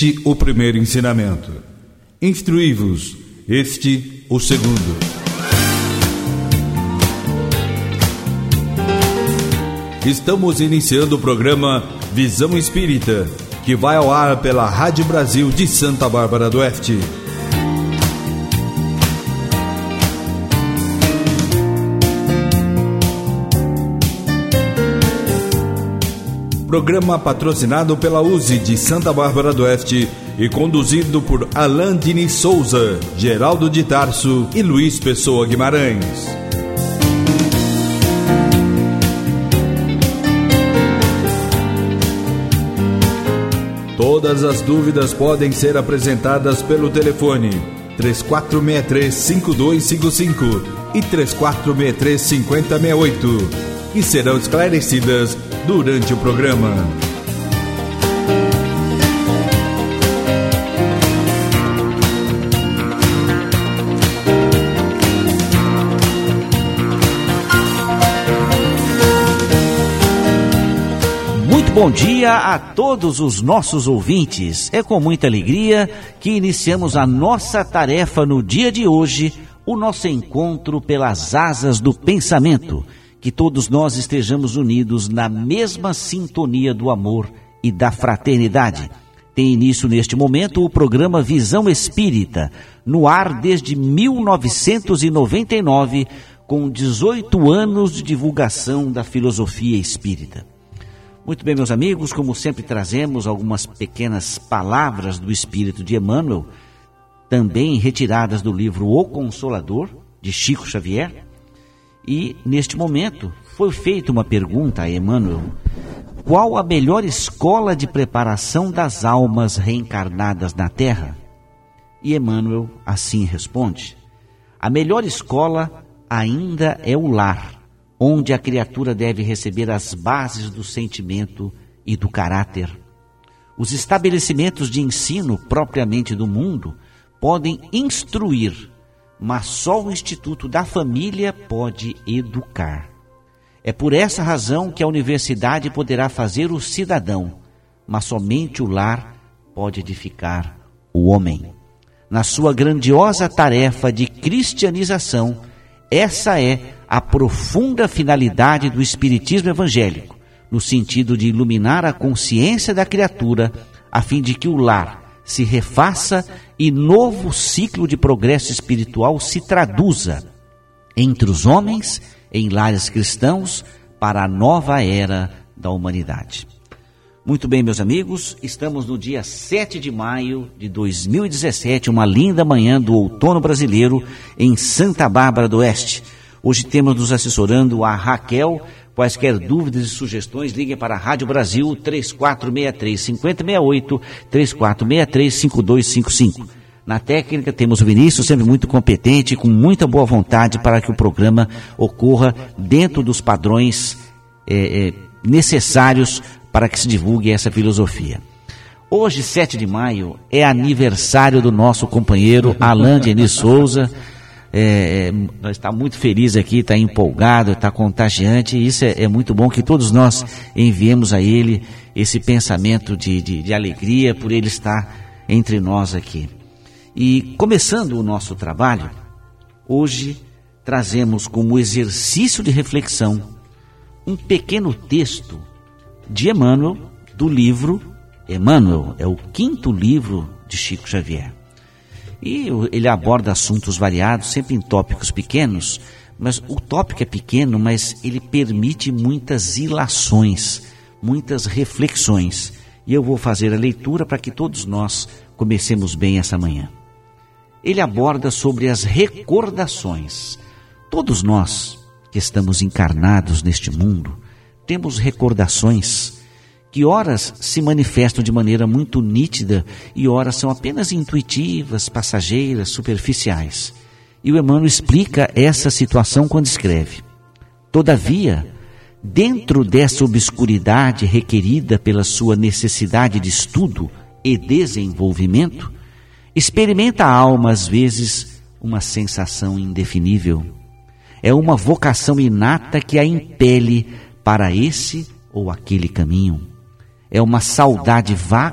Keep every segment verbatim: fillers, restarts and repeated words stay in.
Este o primeiro ensinamento. Instruí-vos, este o segundo. Estamos iniciando o programa Visão Espírita, que vai ao ar pela Rádio Brasil de Santa Bárbara do Oeste. Programa patrocinado pela U S E de Santa Bárbara do Oeste e conduzido por Alain Diniz Souza, Geraldo de Tarso e Luiz Pessoa Guimarães. Todas as dúvidas podem ser apresentadas pelo telefone três quatro seis três, cinco dois cinco cinco e três quatro seis três, cinco zero seis oito, que serão esclarecidas durante o programa. Muito bom dia a todos os nossos ouvintes. É com muita alegria que iniciamos a nossa tarefa no dia de hoje, o nosso encontro pelas asas do pensamento. Que todos nós estejamos unidos na mesma sintonia do amor e da fraternidade. Tem início neste momento o programa Visão Espírita, no ar desde mil novecentos e noventa e nove, com dezoito anos de divulgação da filosofia espírita. Muito bem, meus amigos, como sempre trazemos algumas pequenas palavras do Espírito de Emmanuel, também retiradas do livro O Consolador, de Chico Xavier. E, neste momento, foi feita uma pergunta a Emmanuel: qual a melhor escola de preparação das almas reencarnadas na Terra? E Emmanuel assim responde: a melhor escola ainda é o lar, onde a criatura deve receber as bases do sentimento e do caráter. Os estabelecimentos de ensino propriamente do mundo podem instruir, mas só o Instituto da Família pode educar. É por essa razão que a universidade poderá fazer o cidadão, mas somente o lar pode edificar o homem. Na sua grandiosa tarefa de cristianização, essa é a profunda finalidade do Espiritismo evangélico, no sentido de iluminar a consciência da criatura, a fim de que o lar se refaça e novo ciclo de progresso espiritual se traduza entre os homens, em lares cristãos, para a nova era da humanidade. Muito bem, meus amigos, estamos no dia sete de maio de dois mil e dezessete, uma linda manhã do outono brasileiro em Santa Bárbara do Oeste. Hoje temos nos assessorando a Raquel. Quaisquer dúvidas e sugestões, liguem para a Rádio Brasil três quatro seis três, cinco zero seis oito, três quatro seis três, cinco dois cinco cinco. Na técnica temos o Vinícius, sempre muito competente, com muita boa vontade para que o programa ocorra dentro dos padrões é, é, necessários para que se divulgue essa filosofia. Hoje, sete de maio, é aniversário do nosso companheiro Alain Diniz Souza. É, é, está muito feliz aqui, está empolgado, está contagiante, e isso é, é muito bom que todos nós enviemos a ele esse pensamento de, de, de alegria por ele estar entre nós aqui. E começando o nosso trabalho, hoje trazemos como exercício de reflexão um pequeno texto de Emmanuel, do livro Emmanuel, é o quinto livro de Chico Xavier. E ele aborda assuntos variados, sempre em tópicos pequenos, mas o tópico é pequeno, mas ele permite muitas ilações, muitas reflexões. E eu vou fazer a leitura para que todos nós comecemos bem essa manhã. Ele aborda sobre as recordações. Todos nós que estamos encarnados neste mundo, temos recordações que horas se manifestam de maneira muito nítida e horas são apenas intuitivas, passageiras, superficiais. E o Emmanuel explica essa situação quando escreve: todavia, dentro dessa obscuridade requerida pela sua necessidade de estudo e desenvolvimento, experimenta a alma às vezes uma sensação indefinível. É uma vocação inata que a impele para esse ou aquele caminho. É uma saudade vaga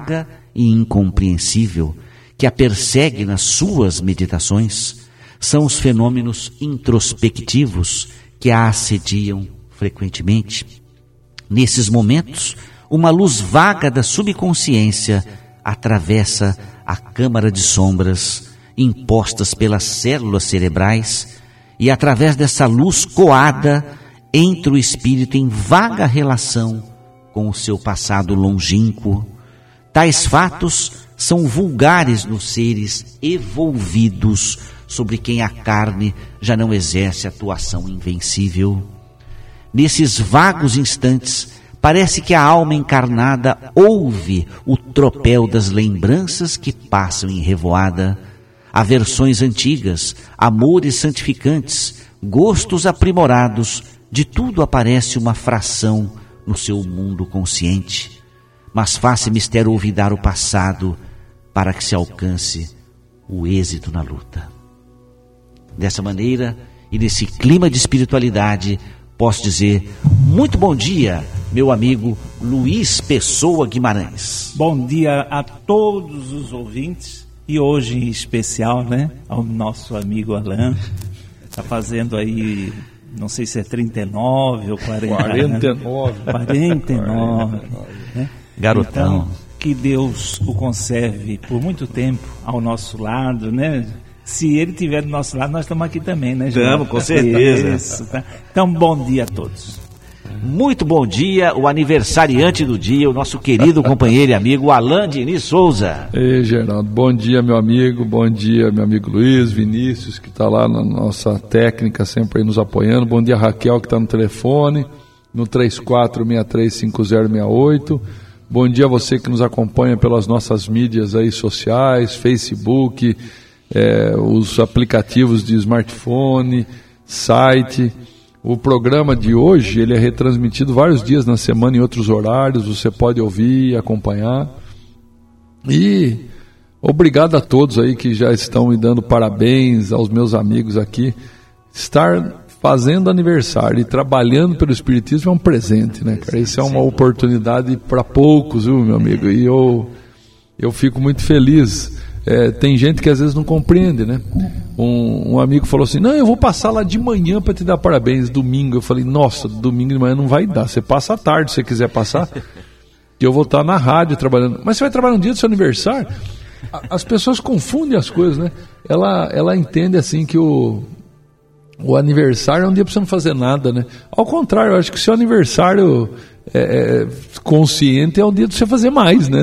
e incompreensível que a persegue nas suas meditações são os fenômenos introspectivos que a assediam frequentemente. Nesses momentos, uma luz vaga da subconsciência atravessa a câmara de sombras impostas pelas células cerebrais e, através dessa luz coada, entra o espírito em vaga relação com o seu passado longínquo. Tais fatos são vulgares nos seres evolvidos sobre quem a carne já não exerce atuação invencível. Nesses vagos instantes, parece que a alma encarnada ouve o tropel das lembranças que passam em revoada, aversões antigas, amores santificantes, gostos aprimorados, de tudo aparece uma fração no seu mundo consciente. Mas faz-se mistério olvidar o passado para que se alcance o êxito na luta. Dessa maneira e nesse clima de espiritualidade, posso dizer muito bom dia, meu amigo Luiz Pessoa Guimarães. Bom dia a todos os ouvintes e hoje em especial, né, ao nosso amigo Alain. Está fazendo aí, não sei se é trinta e nove ou quarenta. quarenta e nove. Né? quarenta e nove. Né? Garotão. Então, que Deus o conserve por muito tempo ao nosso lado, né? Se ele estiver do nosso lado, nós estamos aqui também, né, João? Estamos, com certeza. Isso, tá? Então, bom dia a todos. Muito bom dia, o aniversariante do dia, o nosso querido companheiro e amigo Alain Diniz Souza. Ei, Geraldo, bom dia, meu amigo, bom dia, meu amigo Luiz, Vinícius, que está lá na nossa técnica, sempre aí nos apoiando. Bom dia, Raquel, que está no telefone, no três quatro seis três cinco zero seis oito. Bom dia a você que nos acompanha pelas nossas mídias aí sociais, Facebook, é, os aplicativos de smartphone, site. O programa de hoje, ele é retransmitido vários dias na semana em outros horários, você pode ouvir e acompanhar. E obrigado a todos aí que já estão me dando parabéns, aos meus amigos aqui. Estar fazendo aniversário e trabalhando pelo Espiritismo é um presente, né, cara? Isso é uma oportunidade para poucos, viu, meu amigo? E eu, eu fico muito feliz. É, tem gente que às vezes não compreende, né? Um, um amigo falou assim, não, eu vou passar lá de manhã para te dar parabéns, domingo. Eu falei, nossa, domingo de manhã não vai dar, você passa à tarde se você quiser passar, que eu vou estar na rádio trabalhando. Mas você vai trabalhar no dia do seu aniversário? As pessoas confundem as coisas, né? Ela, ela entende assim que o, o aniversário é um dia para você não fazer nada, né? Ao contrário, eu acho que o seu aniversário é, é, consciente é um dia para você fazer mais, né?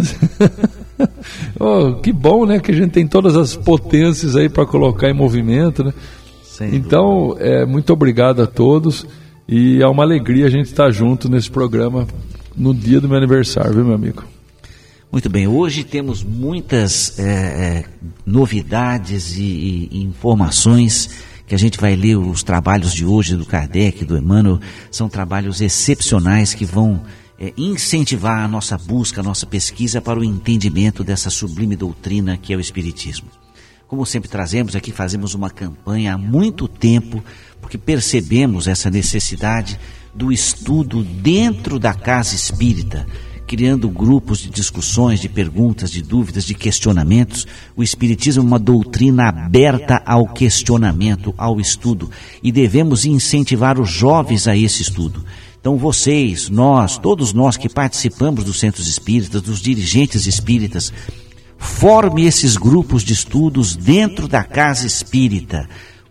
Oh, que bom, né, que a gente tem todas as potências aí para colocar em movimento, né? Sem então, é, muito obrigado a todos e é uma alegria a gente estar junto nesse programa no dia do meu aniversário, viu, meu amigo? Muito bem, hoje temos muitas é, é, novidades e, e informações que a gente vai ler. Os trabalhos de hoje do Kardec, do Emmanuel, são trabalhos excepcionais que vão É, incentivar a nossa busca, a nossa pesquisa para o entendimento dessa sublime doutrina que é o Espiritismo. Como sempre trazemos aqui, fazemos uma campanha há muito tempo, porque percebemos essa necessidade do estudo dentro da casa espírita, criando grupos de discussões, de perguntas, de dúvidas, de questionamentos. O Espiritismo é uma doutrina aberta ao questionamento, ao estudo, e devemos incentivar os jovens a esse estudo. Então vocês, nós, todos nós que participamos dos centros espíritas, dos dirigentes espíritas, forme esses grupos de estudos dentro da casa espírita,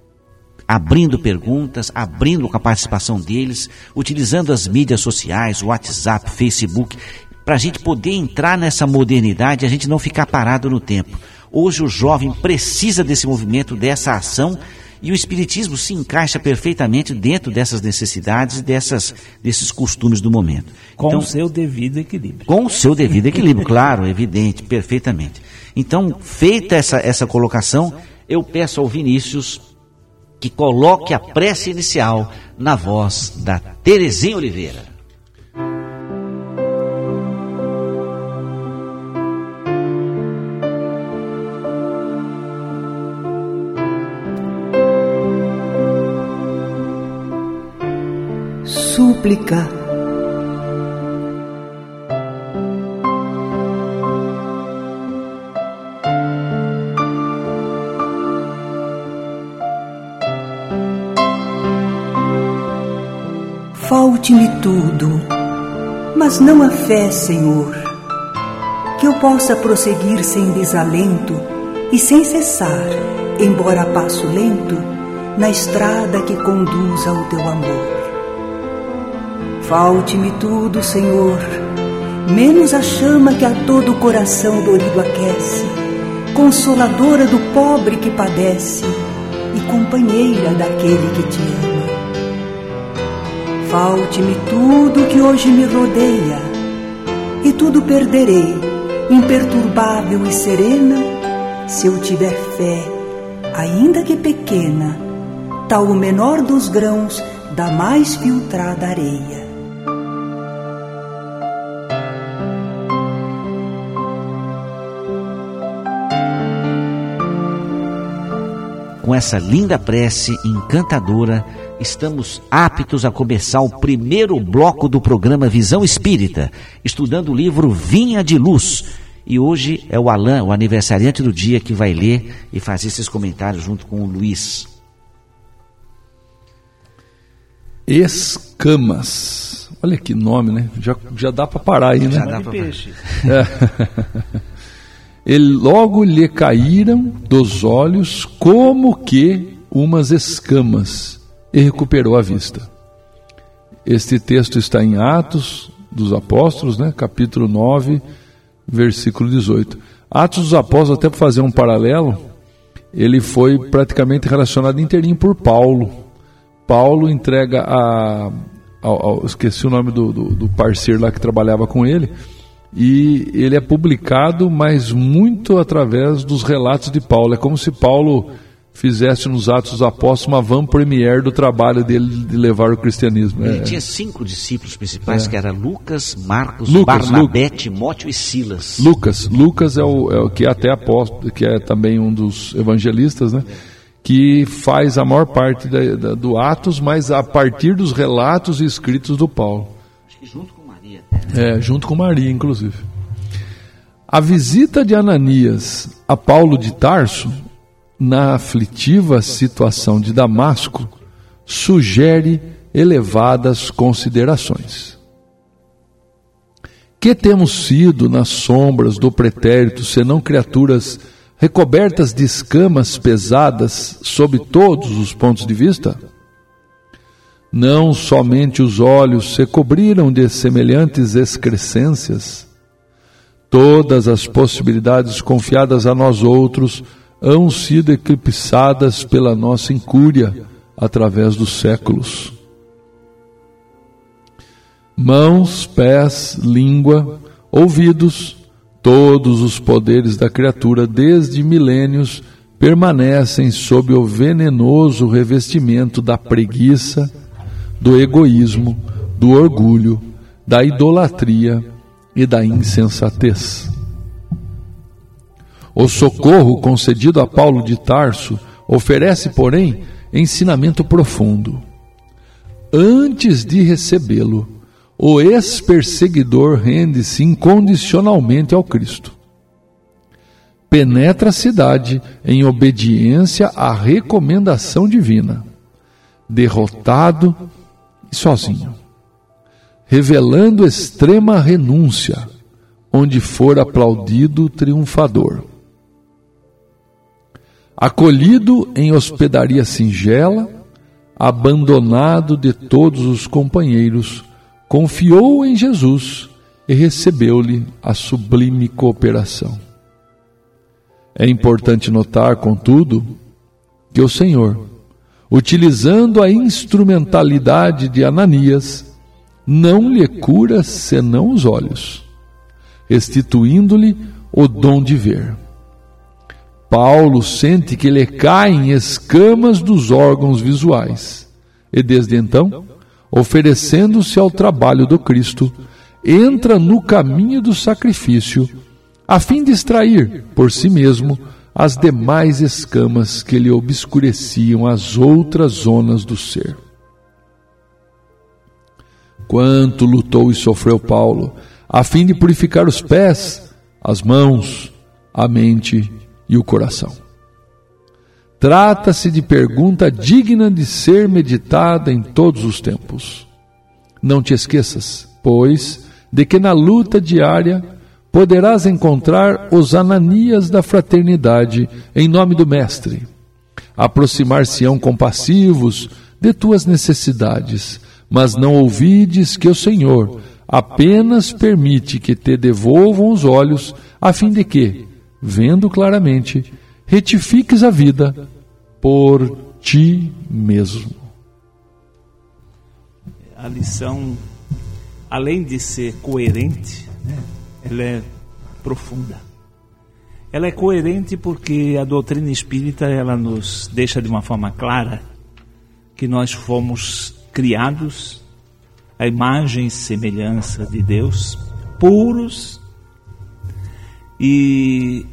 abrindo perguntas, abrindo com a participação deles, utilizando as mídias sociais, o WhatsApp, Facebook, para a gente poder entrar nessa modernidade e a gente não ficar parado no tempo. Hoje o jovem precisa desse movimento, dessa ação, e o Espiritismo se encaixa perfeitamente dentro dessas necessidades e dessas, desses costumes do momento. Com então, o seu devido equilíbrio. Com o seu devido equilíbrio, claro, evidente, perfeitamente. Então, feita essa, essa colocação, eu peço ao Vinícius que coloque a prece inicial na voz da Terezinha Oliveira. Súplica. Falte-me tudo, mas não a fé, Senhor, que eu possa prosseguir sem desalento e sem cessar, embora a passo lento, na estrada que conduz ao teu amor. Falte-me tudo, Senhor, menos a chama que a todo o coração dorido aquece, consoladora do pobre que padece e companheira daquele que te ama. Falte-me tudo que hoje me rodeia, e tudo perderei, imperturbável e serena, se eu tiver fé, ainda que pequena, tal o menor dos grãos da mais filtrada areia. Com essa linda prece encantadora, estamos aptos a começar o primeiro bloco do programa Visão Espírita, estudando o livro Vinha de Luz. E hoje é o Alain, o aniversariante do dia, que vai ler e fazer esses comentários junto com o Luiz. Escamas. Olha que nome, né? Já, já dá para parar aí, né? Já dá pra peixe. É. E logo lhe caíram dos olhos como que umas escamas, e recuperou a vista. Este texto está em Atos dos Apóstolos, né? Capítulo nove, versículo dezoito. Atos dos Apóstolos, até para fazer um paralelo, ele foi praticamente relacionado inteirinho por Paulo. Paulo entrega a... Ao, ao, esqueci o nome do, do, do parceiro lá que trabalhava com ele, e ele é publicado, mas muito através dos relatos de Paulo. É como se Paulo fizesse nos Atos dos Apóstolos uma van premiere do trabalho dele de levar o cristianismo. Ele é. tinha cinco discípulos principais, É. que eram Lucas, Marcos, Lucas, Barnabé, Lucas. Timóteo e Silas. Lucas, Lucas é o, é o que é até apóstolo, que é também um dos evangelistas, né? Que faz a maior parte da, da, do Atos, mas a partir dos relatos e escritos do Paulo. Acho que junto com Maria. Né? É, junto com Maria, inclusive. A visita de Ananias a Paulo de Tarso, na aflitiva situação de Damasco, sugere elevadas considerações. Que temos sido nas sombras do pretérito, senão criaturas recobertas de escamas pesadas sob todos os pontos de vista? Não somente os olhos se cobriram de semelhantes excrescências, todas as possibilidades confiadas a nós outros hão sido eclipsadas pela nossa incúria através dos séculos. Mãos, pés, língua, ouvidos, todos os poderes da criatura desde milênios permanecem sob o venenoso revestimento da preguiça, do egoísmo, do orgulho, da idolatria e da insensatez. O socorro concedido a Paulo de Tarso oferece, porém, ensinamento profundo. Antes de recebê-lo, o ex-perseguidor rende-se incondicionalmente ao Cristo. Penetra a cidade em obediência à recomendação divina, derrotado e sozinho, revelando extrema renúncia, onde for aplaudido triunfador. Acolhido em hospedaria singela, abandonado de todos os companheiros, confiou em Jesus e recebeu-lhe a sublime cooperação. É importante notar, contudo, que o Senhor, utilizando a instrumentalidade de Ananias, não lhe cura senão os olhos, restituindo-lhe o dom de ver. Paulo sente que lhe caem escamas dos órgãos visuais e, desde então, oferecendo-se ao trabalho do Cristo, entra no caminho do sacrifício, a fim de extrair, por si mesmo, as demais escamas que lhe obscureciam as outras zonas do ser. Quanto lutou e sofreu Paulo, a fim de purificar os pés, as mãos, a mente e o coração. Trata-se de pergunta digna de ser meditada em todos os tempos. Não te esqueças, pois, de que na luta diária poderás encontrar os Ananias da fraternidade em nome do Mestre. Aproximar-se-ão compassivos de tuas necessidades, mas não ouvides que o Senhor apenas permite que te devolvam os olhos, a fim de que, vendo claramente, retifiques a vida por ti mesmo. A lição, além de ser coerente, né, ela é profunda. Ela é coerente porque a doutrina espírita ela nos deixa de uma forma clara que nós fomos criados à imagem e semelhança de Deus, puros, e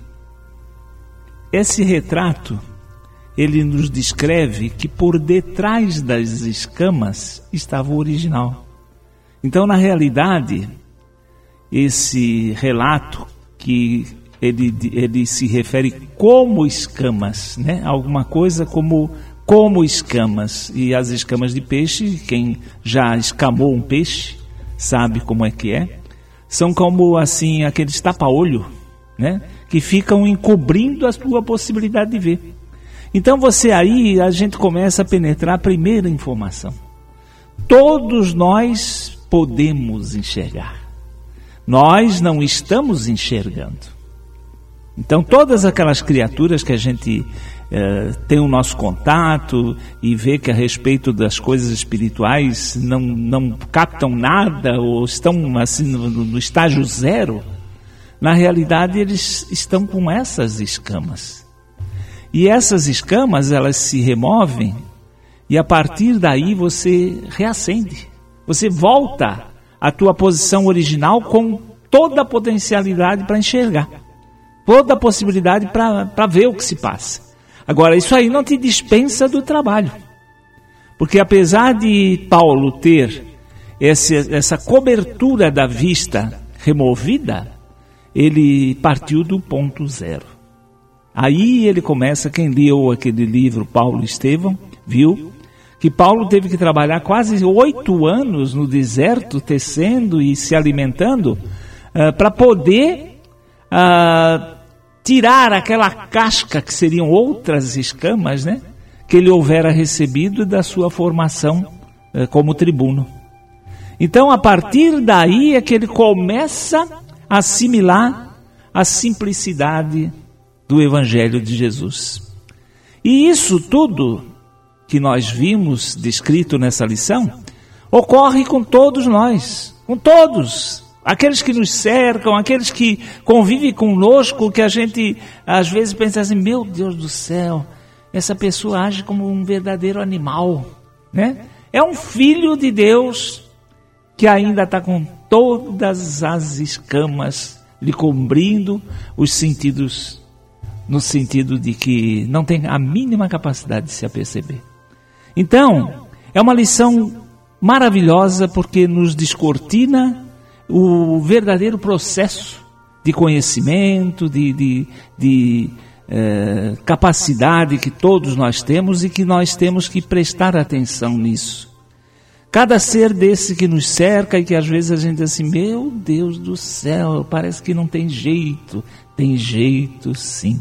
esse retrato ele nos descreve que por detrás das escamas estava o original. Então, na realidade, esse relato que ele, ele se refere como escamas, né? Alguma coisa como, como escamas. E as escamas de peixe, quem já escamou um peixe sabe como é que é. São como assim aqueles tapa-olho, né? Que ficam encobrindo a sua possibilidade de ver. Então você aí, a gente começa a penetrar a primeira informação. Todos nós podemos enxergar. Nós não estamos enxergando. Então todas aquelas criaturas que a gente eh, tem o nosso contato e vê que a respeito das coisas espirituais não, não captam nada ou estão assim no, no estágio zero, na realidade eles estão com essas escamas. E essas escamas elas se removem e a partir daí você reacende. Você volta à tua posição original com toda a potencialidade para enxergar. Toda a possibilidade para ver o que se passa. Agora, isso aí não te dispensa do trabalho. Porque apesar de Paulo ter esse, essa cobertura da vista removida, ele partiu do ponto zero. Aí ele começa, quem leu aquele livro Paulo e Estevão, viu que Paulo teve que trabalhar quase oito anos no deserto, tecendo e se alimentando, uh, para poder uh, tirar aquela casca que seriam outras escamas, né, que ele houvera recebido da sua formação uh, como tribuno. Então, a partir daí é que ele começa a assimilar a simplicidade do Evangelho de Jesus. E isso tudo que nós vimos descrito nessa lição, ocorre com todos nós, com todos, aqueles que nos cercam, aqueles que convivem conosco, que a gente às vezes pensa assim, meu Deus do céu, essa pessoa age como um verdadeiro animal, né? É um filho de Deus que ainda está com todas as escamas lhe cobrindo os sentidos, no sentido de que não tem a mínima capacidade de se aperceber. Então, é uma lição maravilhosa porque nos descortina o verdadeiro processo de conhecimento, de, de, de eh, capacidade que todos nós temos e que nós temos que prestar atenção nisso. Cada ser desse que nos cerca e que às vezes a gente diz assim, meu Deus do céu, parece que não tem jeito. Tem jeito sim.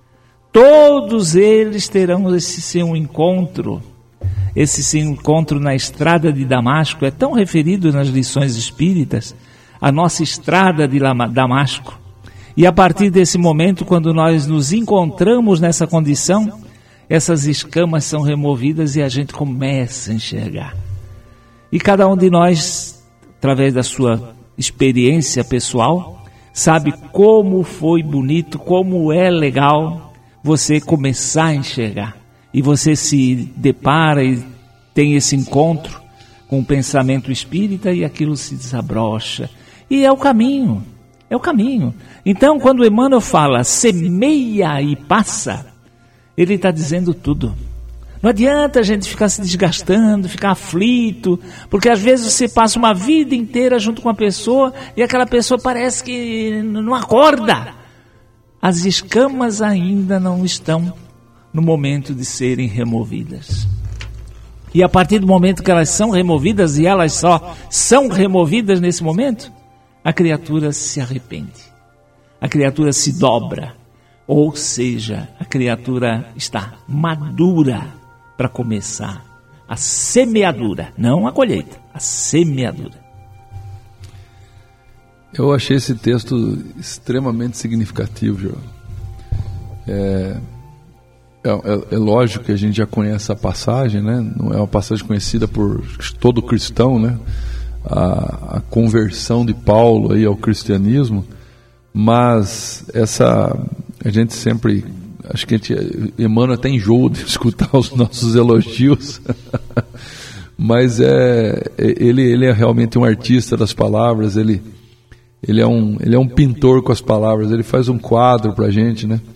Todos eles terão esse seu encontro. Esse seu encontro na estrada de Damasco é tão referido nas lições espíritas, a nossa estrada de Damasco. E a partir desse momento, quando nós nos encontramos nessa condição, essas escamas são removidas e a gente começa a enxergar. E cada um de nós, através da sua experiência pessoal, sabe como foi bonito, como é legal você começar a enxergar. E você se depara e tem esse encontro com o pensamento espírita e aquilo se desabrocha. E é o caminho, é o caminho. Então, quando Emmanuel fala, semeia e passa, ele está dizendo tudo. Não adianta a gente ficar se desgastando, ficar aflito, porque às vezes você passa uma vida inteira junto com uma pessoa e aquela pessoa parece que não acorda. As escamas ainda não estão no momento de serem removidas. E a partir do momento que elas são removidas, e elas só são removidas nesse momento, a criatura se arrepende. A criatura se dobra. Ou seja, a criatura está madura para começar a semeadura, não a colheita, a semeadura. Eu achei esse texto extremamente significativo, João. É, é, é lógico que a gente já conhece a passagem, né? Não é uma passagem conhecida por todo cristão, né? A, a conversão de Paulo aí ao cristianismo, mas essa, a gente sempre, acho que a gente, Emmanuel até enjoa de escutar os nossos elogios, mas é, ele, ele é realmente um artista das palavras, ele, ele, é um, ele é um pintor com as palavras, ele faz um quadro para a gente, né?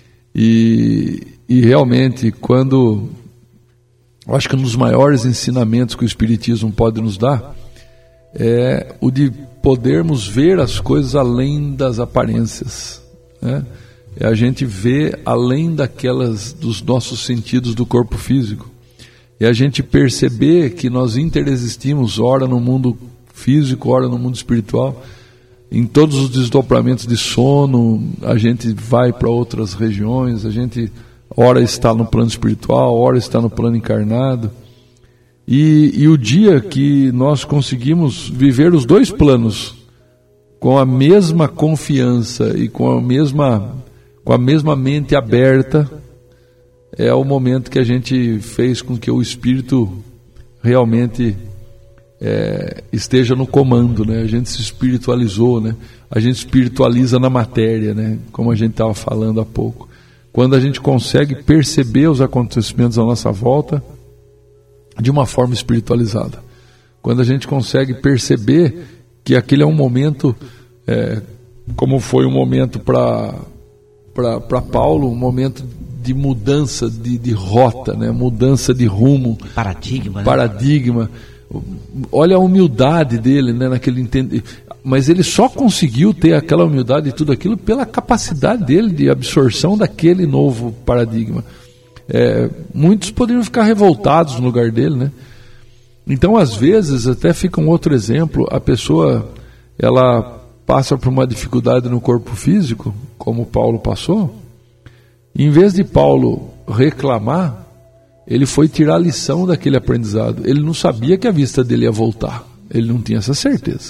E, e realmente, quando, eu acho que um dos maiores ensinamentos que o Espiritismo pode nos dar é o de podermos ver as coisas além das aparências, né? É a gente ver além daquelas dos nossos sentidos do corpo físico. É a gente perceber que nós interexistimos, ora no mundo físico, ora no mundo espiritual. Em todos os desdobramentos de sono, a gente vai para outras regiões, a gente ora está no plano espiritual, ora está no plano encarnado. E, e o dia que nós conseguimos viver os dois planos com a mesma confiança e com a mesma, com a mesma mente aberta, é o momento que a gente fez com que o Espírito realmente é, esteja no comando, né? A gente se espiritualizou, né? A gente espiritualiza na matéria, né? Como a gente estava falando há pouco. Quando a gente consegue perceber os acontecimentos à nossa volta de uma forma espiritualizada. Quando a gente consegue perceber que aquele é um momento, é, como foi um momento para para Paulo, um momento de mudança de, de rota, né? Mudança de rumo, paradigma, né? paradigma. Olha a humildade dele, né? Naquele entende... Mas ele só conseguiu ter aquela humildade e tudo aquilo pela capacidade dele de absorção daquele novo paradigma. É, muitos poderiam ficar revoltados no lugar dele, né? Então, às vezes, até fica um outro exemplo, a pessoa, ela passa por uma dificuldade no corpo físico, como Paulo passou, e em vez de Paulo reclamar, ele foi tirar a lição daquele aprendizado. Ele não sabia que a vista dele ia voltar, ele não tinha essa certeza.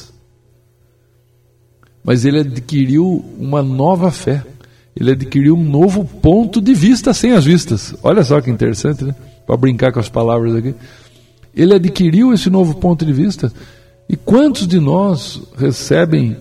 Mas ele adquiriu uma nova fé. Ele adquiriu um novo ponto de vista sem as vistas. Olha só que interessante, né? Para brincar com as palavras aqui. Ele adquiriu esse novo ponto de vista. E quantos de nós recebem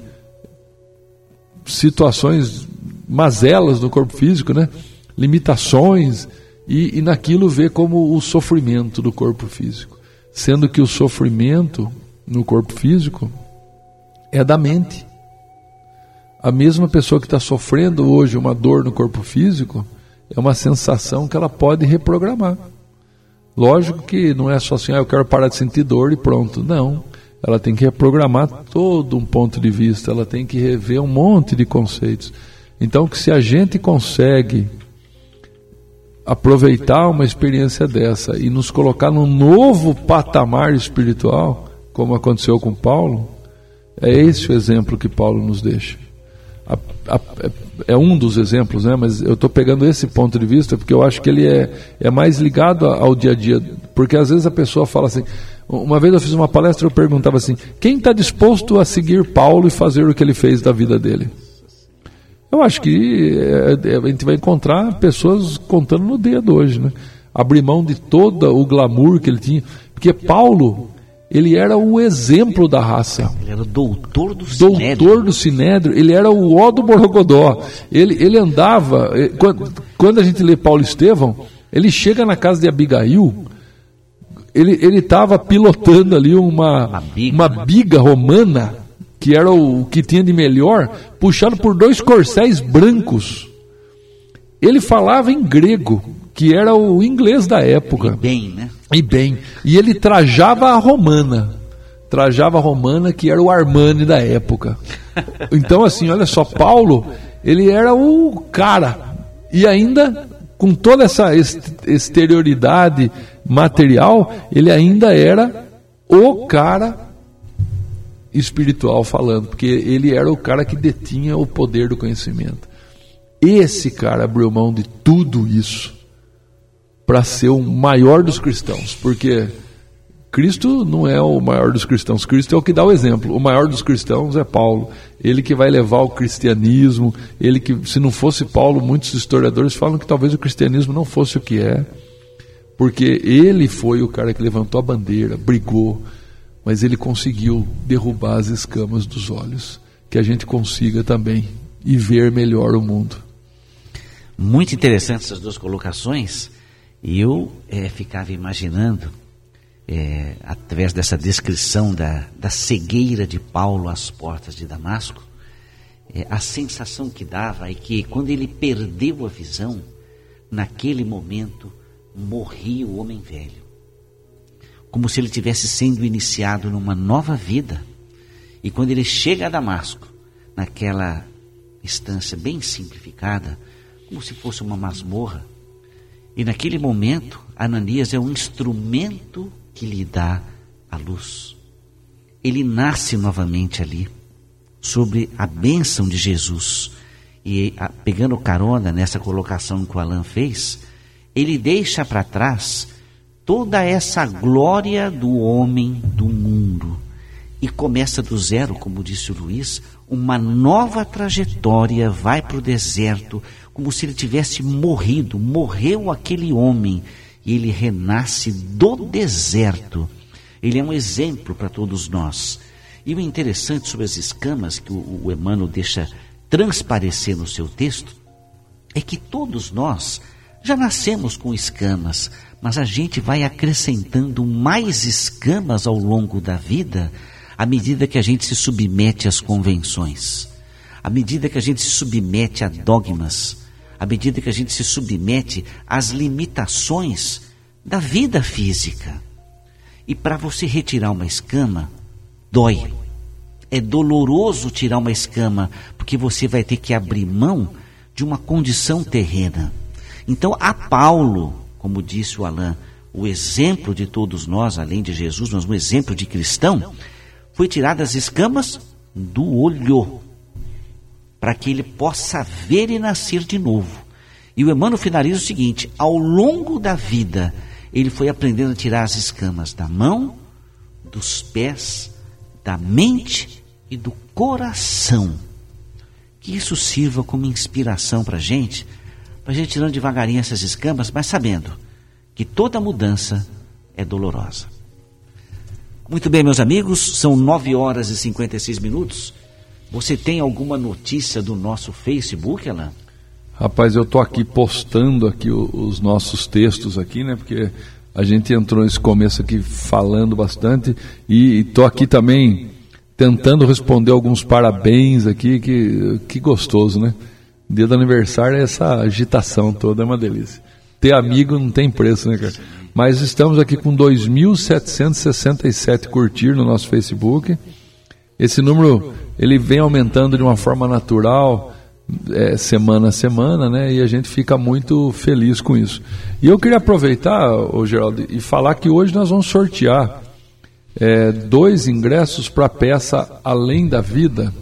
situações mazelas no corpo físico, né? Limitações, e, e naquilo vê como o sofrimento do corpo físico. Sendo que o sofrimento no corpo físico é da mente. A mesma pessoa que está sofrendo hoje uma dor no corpo físico é uma sensação que ela pode reprogramar. Lógico que não é só assim, ah, eu quero parar de sentir dor e pronto. Não, ela tem que reprogramar todo um ponto de vista, ela tem que rever um monte de conceitos. Então, que se a gente consegue aproveitar uma experiência dessa e nos colocar num novo patamar espiritual, como aconteceu com Paulo, é esse o exemplo que Paulo nos deixa. A, a, é um dos exemplos, né? Mas eu estou pegando esse ponto de vista porque eu acho que ele é, é mais ligado ao dia a dia, porque às vezes a pessoa fala assim, uma vez eu fiz uma palestra, eu perguntava assim, quem está disposto a seguir Paulo e fazer o que ele fez da vida dele? Eu acho que é, a gente vai encontrar pessoas contando no dedo hoje, né? Abrir mão de todo o glamour que ele tinha, porque Paulo, ele era o exemplo da raça. Ele era o doutor do Sinédrio. Doutor do Sinédrio. Ele era o ó do Borogodó. Ele, ele andava... Quando, quando a gente lê Paulo Estevão, ele chega na casa de Abigail, ele estava pilotando ali uma, uma, biga. uma biga romana, que era o, o que tinha de melhor, puxado por dois corcéis brancos. Ele falava em grego, que era o inglês da época. E bem, né? E bem. E ele trajava a romana. Trajava a romana, que era o Armani da época. Então, assim, olha só, Paulo, ele era o cara. E ainda com toda essa exterioridade material, ele ainda era o cara espiritual falando, porque ele era o cara que detinha o poder do conhecimento. Esse cara abriu mão de tudo isso para ser o maior dos cristãos, porque Cristo não é o maior dos cristãos, Cristo é o que dá o exemplo. O maior dos cristãos é Paulo, ele que vai levar o cristianismo, ele que, se não fosse Paulo, muitos historiadores falam que talvez o cristianismo não fosse o que é, porque ele foi o cara que levantou a bandeira, brigou, mas ele conseguiu derrubar as escamas dos olhos, que a gente consiga também e ver melhor o mundo. Muito interessante essas duas colocações. E eu é, ficava imaginando, é, através dessa descrição da, da cegueira de Paulo às portas de Damasco, é, a sensação que dava é que quando ele perdeu a visão, naquele momento morria o homem velho, como se ele tivesse sendo iniciado numa nova vida. E quando ele chega a Damasco, naquela instância bem simplificada, como se fosse uma masmorra, e naquele momento Ananias é um instrumento que lhe dá a luz. Ele nasce novamente ali, sobre a bênção de Jesus. E a, pegando carona nessa colocação que o Alan fez, ele deixa para trás toda essa glória do homem do mundo e começa do zero, como disse o Luiz, uma nova trajetória, vai para o deserto, como se ele tivesse morrido, morreu aquele homem e ele renasce do deserto. Ele é um exemplo para todos nós. E o interessante sobre as escamas que o, o Emmanuel deixa transparecer no seu texto é que todos nós já nascemos com escamas, mas a gente vai acrescentando mais escamas ao longo da vida, à medida que a gente se submete às convenções, à medida que a gente se submete a dogmas, à medida que a gente se submete às limitações da vida física. E para você retirar uma escama, dói. É doloroso tirar uma escama, porque você vai ter que abrir mão de uma condição terrena. Então, a Paulo, como disse o Alain, o exemplo de todos nós, além de Jesus, mas um exemplo de cristão, foi tirar as escamas do olho, para que ele possa ver e nascer de novo. E o Emmanuel finaliza o seguinte: ao longo da vida, ele foi aprendendo a tirar as escamas da mão, dos pés, da mente e do coração. Que isso sirva como inspiração para a gente, para a gente tirando devagarinho essas escamas, mas sabendo que toda mudança é dolorosa. Muito bem, meus amigos, são nove horas e cinquenta e seis minutos. Você tem alguma notícia do nosso Facebook, Alain? Rapaz, eu estou aqui postando aqui o, os nossos textos aqui, né? Porque a gente entrou nesse começo aqui falando bastante e estou aqui também tentando responder alguns parabéns aqui, que, que gostoso, né? Dia do aniversário é essa agitação toda, é uma delícia. Ter amigo não tem preço, né, cara? Mas estamos aqui com dois mil setecentos e sessenta e sete curtir no nosso Facebook. Esse número, ele vem aumentando de uma forma natural, é, semana a semana, né? E a gente fica muito feliz com isso. E eu queria aproveitar, ô Geraldo, e falar que hoje nós vamos sortear é, dois ingressos para a peça Além da Vida.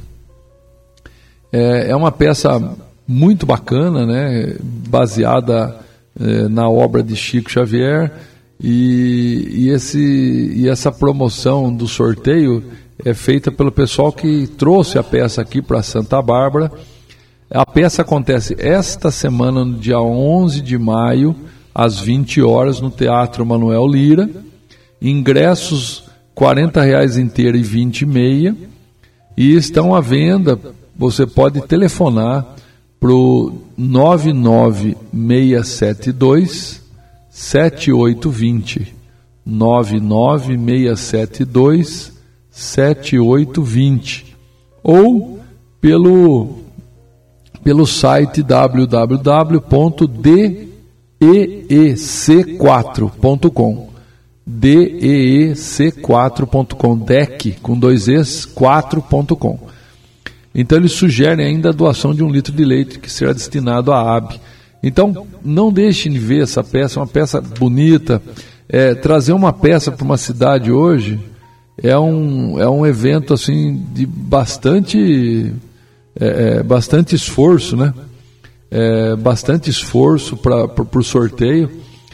É, é uma peça muito bacana, né? Baseada é, na obra de Chico Xavier, e, e, esse, e essa promoção do sorteio é feita pelo pessoal que trouxe a peça aqui para Santa Bárbara. A peça acontece esta semana, no dia onze de maio, às vinte horas, no Teatro Manuel Lira. Ingressos quarenta reais inteira e vinte meia, e estão à venda. Você pode telefonar para o nove nove seis sete dois sete oito dois zero, nove nove seis sete dois sete oito dois zero, ou pelo, pelo site w w w ponto d e e c quatro ponto com, d e e c quatro ponto com, D E C com dois Es, quatro ponto com. Então eles sugerem ainda a doação de um litro de leite que será destinado à A B. Então, não deixem de ver essa peça, uma peça bonita. É, trazer uma peça para uma cidade hoje é um, é um evento assim, de bastante, é, é, bastante esforço, né? É, bastante esforço para o sorteio.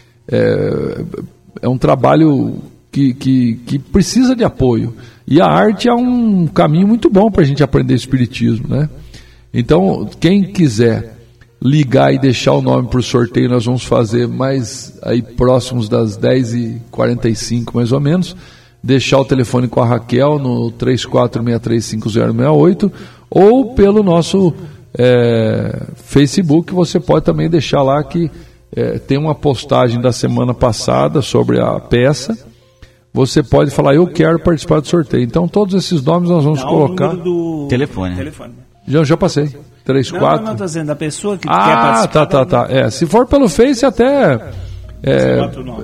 É, é um trabalho que, que, que precisa de apoio. E a arte é um caminho muito bom para a gente aprender espiritismo, né? Então, quem quiser ligar e deixar o nome para o sorteio, nós vamos fazer mais aí próximos das dez e quarenta e cinco mais ou menos, deixar o telefone com a Raquel no três quatro seis três cinco zero seis oito ou pelo nosso é, Facebook, você pode também deixar lá que é, tem uma postagem da semana passada sobre a peça, você pode falar, eu quero participar do sorteio. Então todos esses nomes nós vamos Não, colocar... do telefone. telefone. Já, já passei. três, não, quatro. não, não, estou dizendo, a pessoa que ah, quer participar. Ah, tá, tá, tá. É, se for pelo Face, até. É,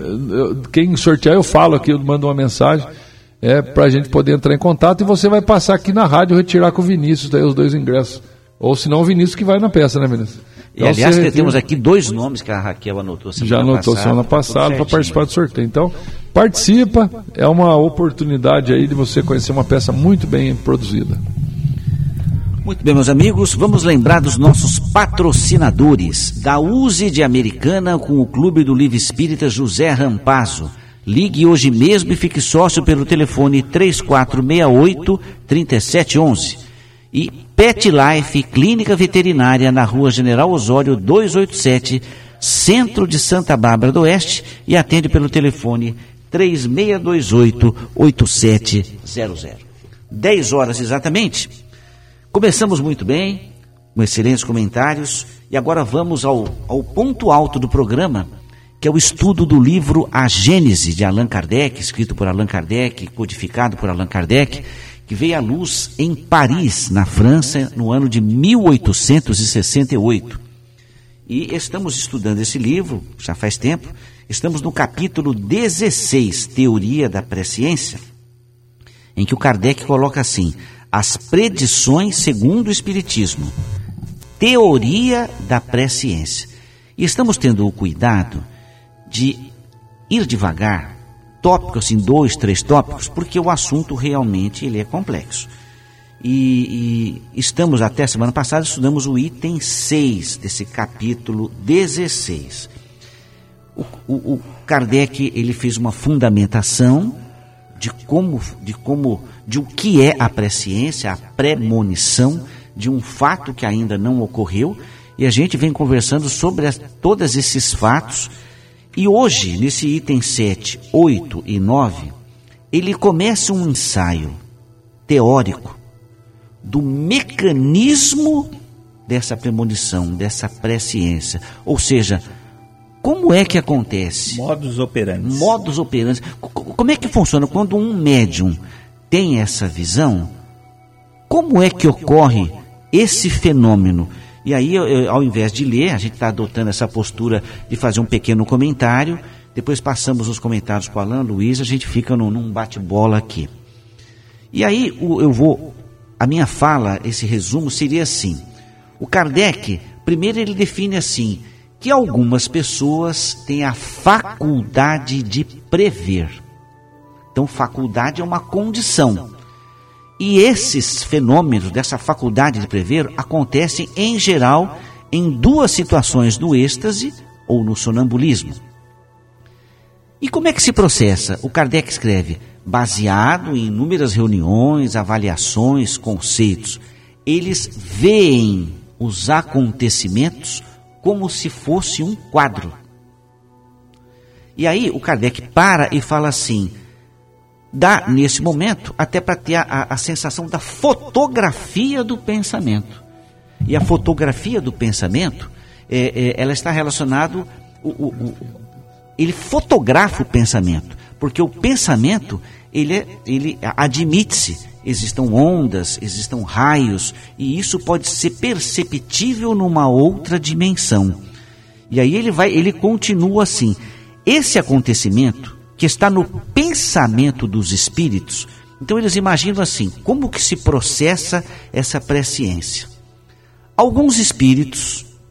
quem sortear, eu falo aqui, eu mando uma mensagem é, para a gente poder entrar em contato e você vai passar aqui na rádio retirar com o Vinícius daí, os dois ingressos. Ou se não, o Vinícius que vai na peça, né, Vinícius? Então, e, aliás, retira... temos aqui dois nomes que a Raquel anotou semana Já anotou passada, semana passada para participar do sorteio. Então, participa, é uma oportunidade aí de você conhecer uma peça muito bem produzida. Muito bem, meus amigos, vamos lembrar dos nossos patrocinadores. Da U S E de Americana com o Clube do Livro Espírita José Rampazzo. Ligue hoje mesmo e fique sócio pelo telefone três quatro seis oito, três sete um um. E Pet Life, Clínica Veterinária, na Rua General Osório duzentos e oitenta e sete, Centro de Santa Bárbara do Oeste, e atende pelo telefone três seis dois oito, oito sete zero zero. dez horas exatamente. Começamos muito bem, com excelentes comentários, e agora vamos ao, ao ponto alto do programa, que é o estudo do livro A Gênese, de Allan Kardec, escrito por Allan Kardec, codificado por Allan Kardec, que veio à luz em Paris, na França, no ano de mil oitocentos e sessenta e oito. E estamos estudando esse livro, já faz tempo, estamos no capítulo dezesseis, Teoria da Presciência, em que o Kardec coloca assim: as predições segundo o Espiritismo, teoria da presciência. E estamos tendo o cuidado de ir devagar, tópico assim, dois, três tópicos, porque o assunto realmente ele é complexo. E, e estamos, até semana passada, estudamos o item seis desse capítulo dezesseis. O, o, o Kardec, ele fez uma fundamentação de como, de como, de o que é a presciência, a premonição de um fato que ainda não ocorreu, e a gente vem conversando sobre as, todos esses fatos, e hoje, nesse item sete, oito e nove, ele começa um ensaio teórico do mecanismo dessa premonição, dessa presciência, ou seja, como é que acontece? Modus operandi. Modus operandi. Como é que funciona quando um médium tem essa visão? Como é que ocorre esse fenômeno? E aí, eu, ao invés de ler, a gente está adotando essa postura de fazer um pequeno comentário, depois passamos os comentários para o Alain, Luiz, a gente fica no, num bate-bola aqui. E aí, o, eu vou, a minha fala, esse resumo seria assim: o Kardec, primeiro ele define assim, que algumas pessoas têm a faculdade de prever. Então, faculdade é uma condição. E esses fenômenos dessa faculdade de prever acontecem, em geral, em duas situações, no êxtase ou no sonambulismo. E como é que se processa? O Kardec escreve, baseado em inúmeras reuniões, avaliações, conceitos, eles veem os acontecimentos como se fosse um quadro. E aí o Kardec para e fala assim, dá nesse momento até para ter a, a sensação da fotografia do pensamento. E a fotografia do pensamento, é, é, ela está relacionada, o, o, o, ele fotografa o pensamento, porque o pensamento, ele, é, ele admite-se, existam ondas, existam raios, e isso pode ser perceptível numa outra dimensão. E aí ele vai, ele continua assim, esse acontecimento que está no pensamento dos espíritos, então eles imaginam assim, como que se processa essa presciência? Alguns espíritos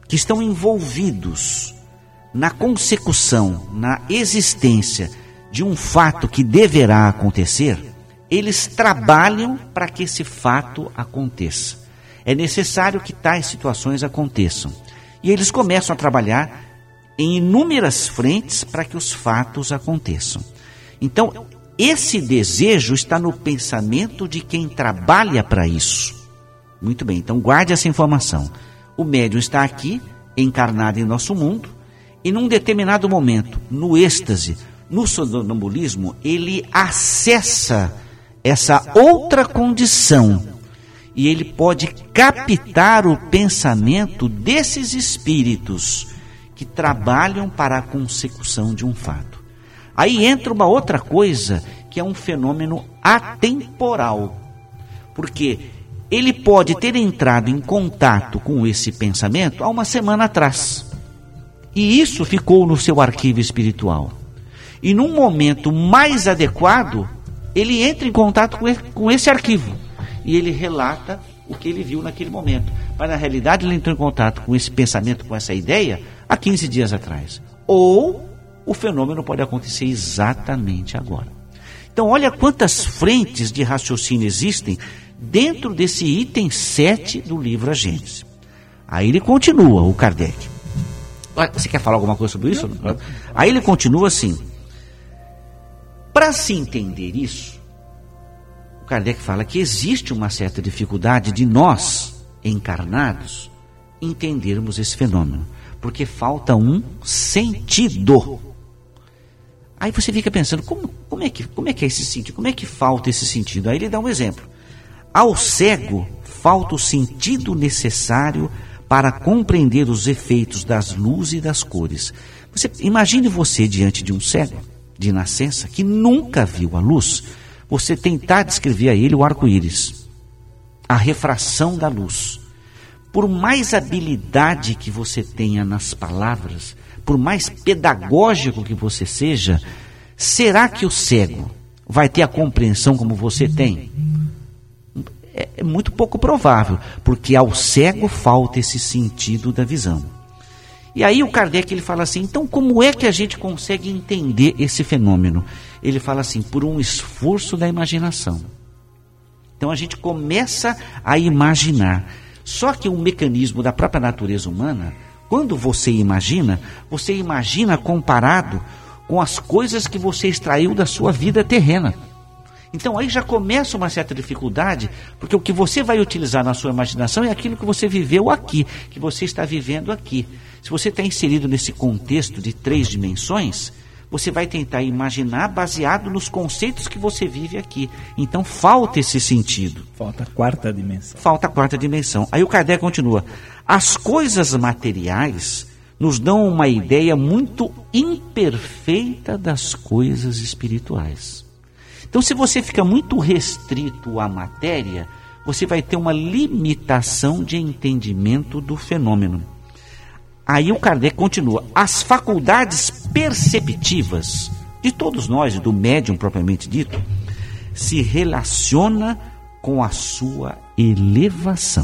que estão envolvidos na consecução, na existência de um fato que deverá acontecer, eles trabalham para que esse fato aconteça. É necessário que tais situações aconteçam. E eles começam a trabalhar em inúmeras frentes para que os fatos aconteçam. Então, esse desejo está no pensamento de quem trabalha para isso. Muito bem, então guarde essa informação. O médium está aqui, encarnado em nosso mundo, e num determinado momento, no êxtase, no sonambulismo, ele acessa essa outra condição e ele pode captar o pensamento desses espíritos que trabalham para a consecução de um fato. Aí entra uma outra coisa que é um fenômeno atemporal, porque ele pode ter entrado em contato com esse pensamento há uma semana atrás, e isso ficou no seu arquivo espiritual. E num momento mais adequado, ele entra em contato com esse arquivo e ele relata o que ele viu naquele momento. Mas na realidade ele entrou em contato com esse pensamento, com essa ideia, há quinze dias atrás. Ou o fenômeno pode acontecer exatamente agora. Então olha quantas frentes de raciocínio existem dentro desse item sete do livro A Gênese. Aí ele continua, o Kardec. Você quer falar alguma coisa sobre isso? Não. Aí ele continua assim. Para se entender isso, o Kardec fala que existe uma certa dificuldade de nós, encarnados, entendermos esse fenômeno, porque falta um sentido. Aí você fica pensando, como, como, é que, como é que é esse sentido? Como é que falta esse sentido? Aí ele dá um exemplo. Ao cego, falta o sentido necessário para compreender os efeitos das luzes e das cores. Você, imagine você diante de um cego de nascença, que nunca viu a luz, você tentar descrever a ele o arco-íris, a refração da luz. Por mais habilidade que você tenha nas palavras, por mais pedagógico que você seja, será que o cego vai ter a compreensão como você tem? É, é muito pouco provável, porque ao cego falta esse sentido da visão. E aí o Kardec ele fala assim, então como é que a gente consegue entender esse fenômeno? Ele fala assim, por um esforço da imaginação. Então a gente começa a imaginar. Só que o mecanismo da própria natureza humana, quando você imagina, você imagina comparado com as coisas que você extraiu da sua vida terrena. Então aí já começa uma certa dificuldade, porque o que você vai utilizar na sua imaginação é aquilo que você viveu aqui, que você está vivendo aqui. Se você está inserido nesse contexto de três dimensões, você vai tentar imaginar baseado nos conceitos que você vive aqui. Então falta esse sentido. Falta a quarta dimensão. Falta a quarta dimensão. Aí o Kardec continua. As coisas materiais nos dão uma ideia muito imperfeita das coisas espirituais. Então, se você fica muito restrito à matéria, você vai ter uma limitação de entendimento do fenômeno. Aí o Kardec continua. As faculdades perceptivas de todos nós, do médium propriamente dito, se relaciona com a sua elevação.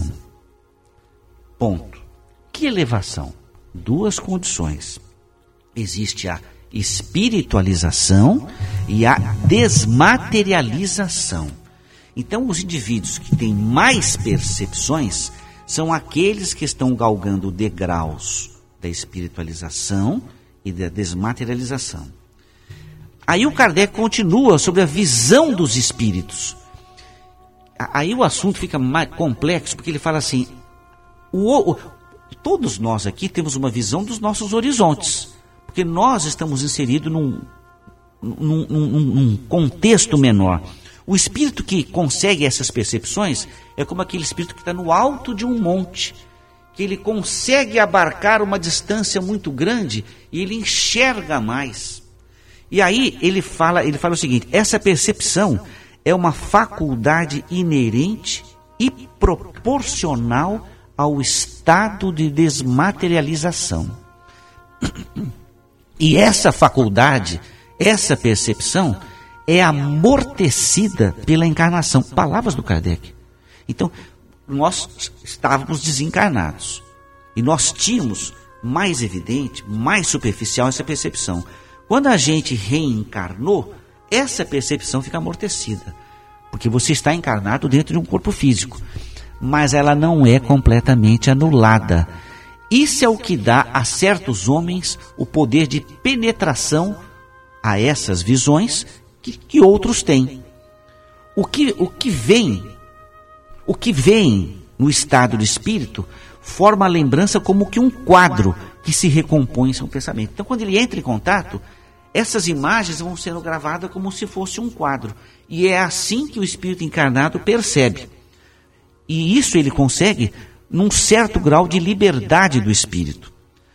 Ponto. Que elevação? Duas condições. Existe a espiritualização e a desmaterialização. Então, os indivíduos que têm mais percepções são aqueles que estão galgando degraus da espiritualização e da desmaterialização. Aí o Kardec continua sobre a visão dos espíritos. Aí o assunto fica mais complexo, porque ele fala assim, o, o, todos nós aqui temos uma visão dos nossos horizontes, porque nós estamos inseridos num, num, num, num contexto menor. O espírito que consegue essas percepções é como aquele espírito que está no alto de um monte, que ele consegue abarcar uma distância muito grande e ele enxerga mais. E aí ele fala, ele fala o seguinte, essa percepção é uma faculdade inerente e proporcional ao estado de desmaterialização. E essa faculdade, essa percepção, é amortecida pela encarnação. Palavras do Kardec. Então, nós estávamos desencarnados. E nós tínhamos mais evidente, mais superficial essa percepção. Quando a gente reencarnou, essa percepção fica amortecida, porque você está encarnado dentro de um corpo físico, mas ela não é completamente anulada. Isso é o que dá a certos homens o poder de penetração a essas visões que, que outros têm. O que, o que vem, o que vem no estado de espírito forma a lembrança como que um quadro que se recompõe em seu pensamento. Então, quando ele entra em contato, essas imagens vão sendo gravadas como se fosse um quadro. E é assim que o espírito encarnado percebe. E isso ele consegue num certo grau de liberdade do espírito.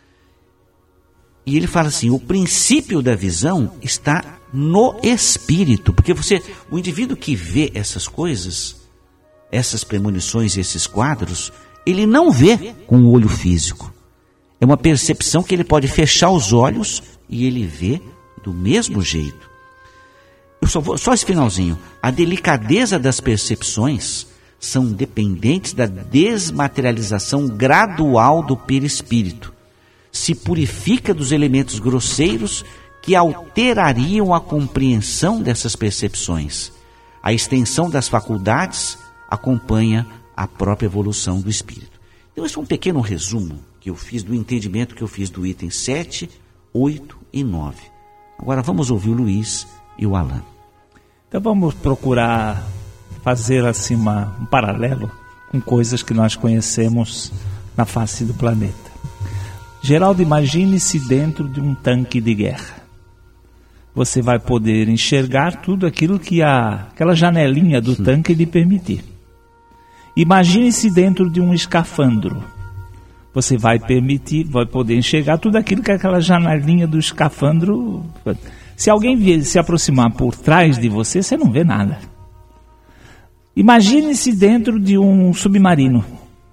E ele fala assim, o princípio da visão está no espírito. Porque você, o indivíduo que vê essas coisas, essas premonições e esses quadros, ele não vê com o olho físico. É uma percepção que ele pode fechar os olhos e ele vê do mesmo jeito. Eu só vou, só esse finalzinho. A delicadeza das percepções são dependentes da desmaterialização gradual do perispírito. Se purifica dos elementos grosseiros que alterariam a compreensão dessas percepções. A extensão das faculdades acompanha a própria evolução do espírito. Então, esse é um pequeno resumo que eu fiz do entendimento que eu fiz do item sete, oito e nove. Agora vamos ouvir o Luiz e o Alain. Então vamos procurar fazer assim uma, um paralelo com coisas que nós conhecemos na face do planeta. Geraldo, imagine-se dentro de um tanque de guerra. Você vai poder enxergar tudo aquilo que a, aquela janelinha do Sim. tanque lhe permitir. Imagine-se dentro de um escafandro. Você vai permitir, vai poder enxergar tudo aquilo que aquela janelinha do escafandro... Se alguém vier se aproximar por trás de você, você não vê nada. Imagine-se dentro de um submarino.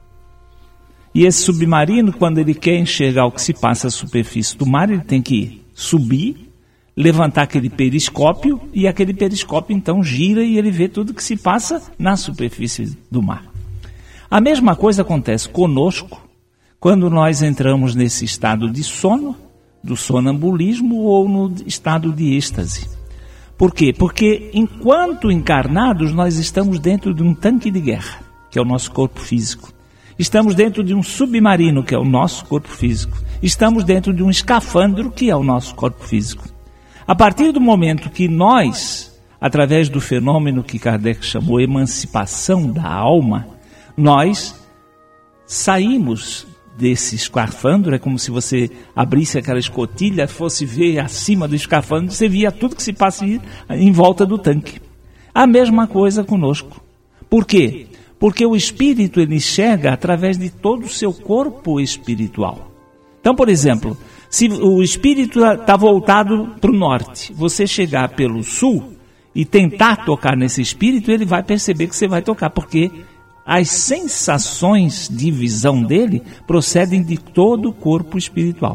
E esse submarino, quando ele quer enxergar o que se passa à superfície do mar, ele tem que subir, levantar aquele periscópio, e aquele periscópio então gira e ele vê tudo o que se passa na superfície do mar. A mesma coisa acontece conosco quando nós entramos nesse estado de sono, do sonambulismo ou no estado de êxtase. Por quê? Porque enquanto encarnados nós estamos dentro de um tanque de guerra, que é o nosso corpo físico. Estamos dentro de um submarino, que é o nosso corpo físico. Estamos dentro de um escafandro, que é o nosso corpo físico. A partir do momento que nós, através do fenômeno que Kardec chamou emancipação da alma, nós saímos desse escafandro. É como se você abrisse aquela escotilha, fosse ver acima do escafandro, você via tudo que se passa em volta do tanque. A mesma coisa conosco. Por quê? Porque o espírito ele enxerga através de todo o seu corpo espiritual. Então, por exemplo, se o espírito está voltado para o norte, você chegar pelo sul e tentar tocar nesse espírito, ele vai perceber que você vai tocar, porque as sensações de visão dele procedem de todo o corpo espiritual.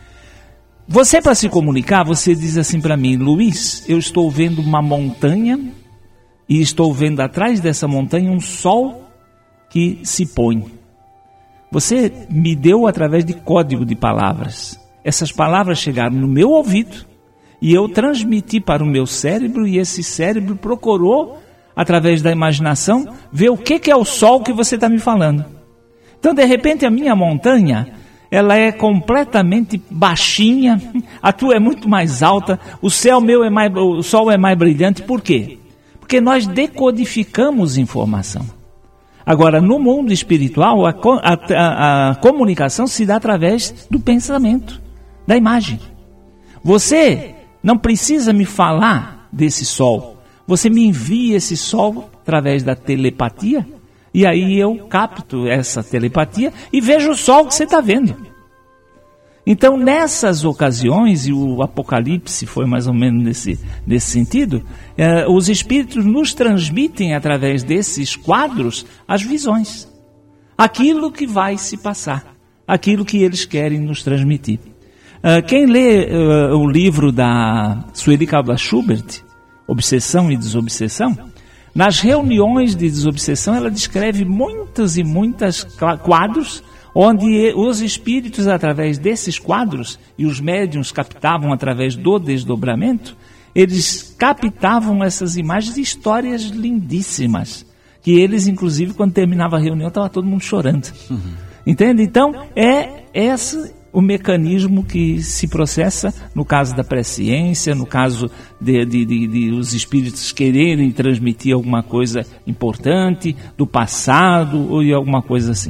Você, para se comunicar, você diz assim para mim: Luiz, eu estou vendo uma montanha e estou vendo atrás dessa montanha um sol que se põe. Você me deu através de código de palavras. Essas palavras chegaram no meu ouvido e eu transmiti para o meu cérebro, e esse cérebro procurou, através da imaginação, ver o que, que é o sol que você está me falando. Então, de repente, a minha montanha, ela é completamente baixinha, a tua é muito mais alta, o céu meu é mais, o sol é mais brilhante. Por quê? Porque nós decodificamos informação. Agora, no mundo espiritual, a, a, a comunicação se dá através do pensamento, da imagem. Você não precisa me falar desse sol. Você me envia esse sol através da telepatia, e aí eu capto essa telepatia e vejo o sol que você está vendo. Então, nessas ocasiões, e o Apocalipse foi mais ou menos nesse, nesse sentido, eh, os espíritos nos transmitem através desses quadros as visões. Aquilo que vai se passar, aquilo que eles querem nos transmitir. Uh, quem lê uh, o livro da Sueli Caldas Schubert, Obsessão e Desobsessão, nas reuniões de desobsessão ela descreve muitos e muitos quadros onde os espíritos, através desses quadros, e os médiuns captavam através do desdobramento, eles captavam essas imagens de histórias lindíssimas, que eles, inclusive, quando terminava a reunião, estava todo mundo chorando. Uhum. Entende? Então, é esse o mecanismo que se processa no caso da presciência, no caso de, de, de, de os espíritos quererem transmitir alguma coisa importante do passado ou alguma coisa assim.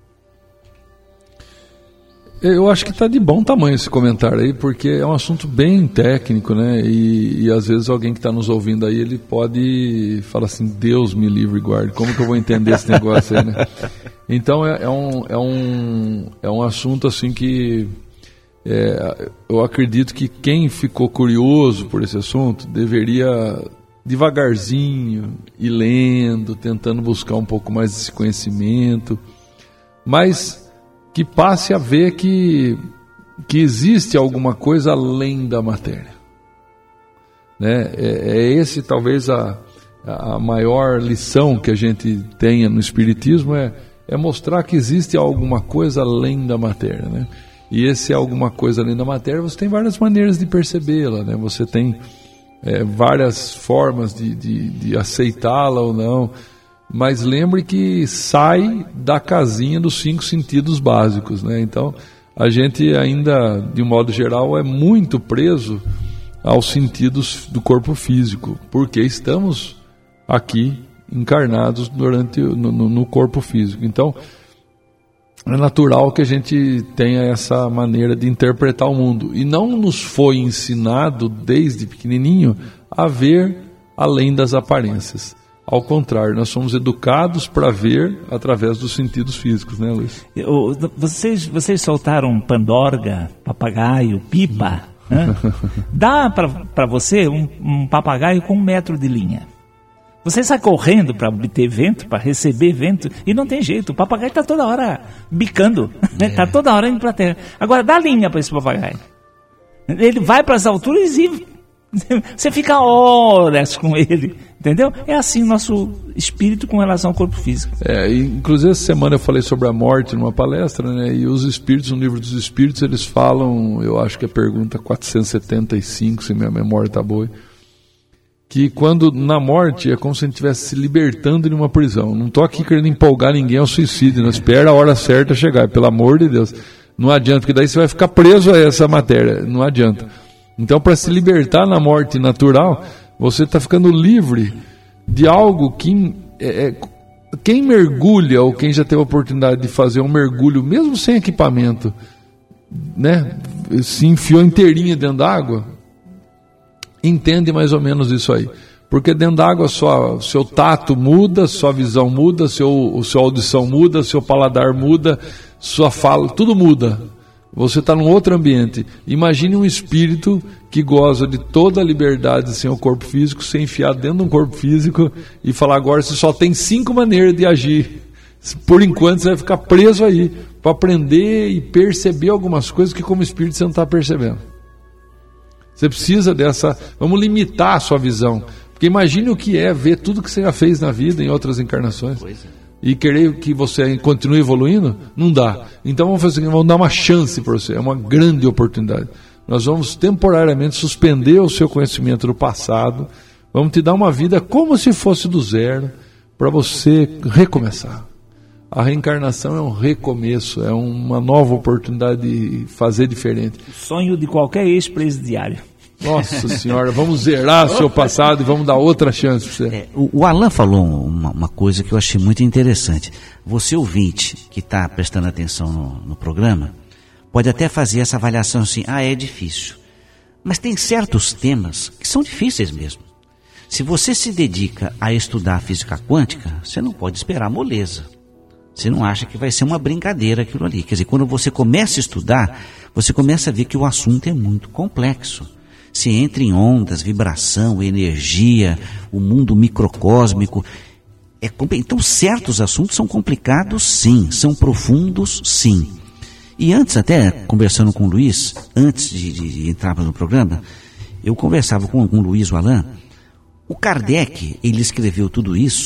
Eu acho que está de bom tamanho esse comentário aí, porque é um assunto bem técnico, né? E, e às vezes alguém que está nos ouvindo aí, ele pode falar assim, Deus me livre e guarde, como que eu vou entender esse negócio aí, né? Então é, é, um, é, um, é um assunto assim que é, eu acredito que quem ficou curioso por esse assunto deveria devagarzinho ir lendo, tentando buscar um pouco mais desse conhecimento, mas que passe a ver que, que existe alguma coisa além da matéria, né? É, é esse talvez a, a maior lição que a gente tenha no Espiritismo, é, é mostrar que existe alguma coisa além da matéria, né? E esse alguma coisa além da matéria, você tem várias maneiras de percebê-la, né? Você tem é, várias formas de, de, de aceitá-la ou não. Mas lembre que sai da casinha dos cinco sentidos básicos, né? Então, a gente ainda, de um modo geral, é muito preso aos sentidos do corpo físico, porque estamos aqui encarnados durante, no, no corpo físico. Então, é natural que a gente tenha essa maneira de interpretar o mundo. E não nos foi ensinado, desde pequenininho, a ver além das aparências. Ao contrário, nós somos educados para ver através dos sentidos físicos, né, Luiz? Vocês, vocês soltaram pandorga, papagaio, pipa, né? Dá para você um, um papagaio com um metro de linha. Você sai correndo para obter vento, para receber vento, e não tem jeito, o papagaio está toda hora bicando, está é. toda hora indo para a terra. Agora, dá linha para esse papagaio. Ele vai para as alturas e você fica horas com ele, entendeu? É assim o nosso espírito com relação ao corpo físico. É, inclusive essa semana eu falei sobre a morte numa palestra, né? E os espíritos, no livro dos espíritos, eles falam, eu acho que é a pergunta quatrocentos e setenta e cinco, se minha memória está boa, que quando na morte é como se a gente estivesse se libertando de uma prisão. Não estou aqui querendo empolgar ninguém ao suicídio, não espera a hora certa chegar, pelo amor de Deus. Não adianta, porque daí você vai ficar preso a essa matéria, não adianta. Então, para se libertar na morte natural, você está ficando livre de algo que é, é, quem mergulha, ou quem já teve a oportunidade de fazer um mergulho, mesmo sem equipamento, né, se enfiou inteirinha dentro da água, entende mais ou menos isso aí. Porque dentro da água sua, seu tato muda, sua visão muda, seu, sua audição muda, seu paladar muda, sua fala, tudo muda. Você está num outro ambiente. Imagine um espírito que goza de toda a liberdade sem o corpo físico, ser enfiado dentro de um corpo físico e falar agora você só tem cinco maneiras de agir. Por enquanto você vai ficar preso aí para aprender e perceber algumas coisas que como espírito você não está percebendo. Você precisa dessa... Vamos limitar a sua visão. Porque imagine o que é ver tudo que você já fez na vida em outras encarnações. Pois é. E querer que você continue evoluindo, não dá. Então vamos fazer, vamos dar uma chance para você, é uma grande oportunidade. Nós vamos temporariamente suspender o seu conhecimento do passado, vamos te dar uma vida como se fosse do zero, para você recomeçar. A reencarnação é um recomeço, é uma nova oportunidade de fazer diferente. O sonho de qualquer ex-presidiário. Nossa senhora, vamos zerar o seu passado e vamos dar outra chance para você. É, o, o Alain falou uma, uma coisa que eu achei muito interessante. Você ouvinte que está prestando atenção no, no programa, pode até fazer essa avaliação assim, ah, é difícil. Mas tem certos temas que são difíceis mesmo. Se você se dedica a estudar física quântica, você não pode esperar moleza. Você não acha que vai ser uma brincadeira aquilo ali. Quer dizer, quando você começa a estudar, você começa a ver que o assunto é muito complexo. Se entra em ondas, vibração, energia, o mundo microcósmico. É, então, certos assuntos são complicados, sim. São profundos, sim. E antes, até conversando com o Luiz, antes de, de entrarmos no programa, eu conversava com, com o Luiz, o Alain. O Kardec, ele escreveu tudo isso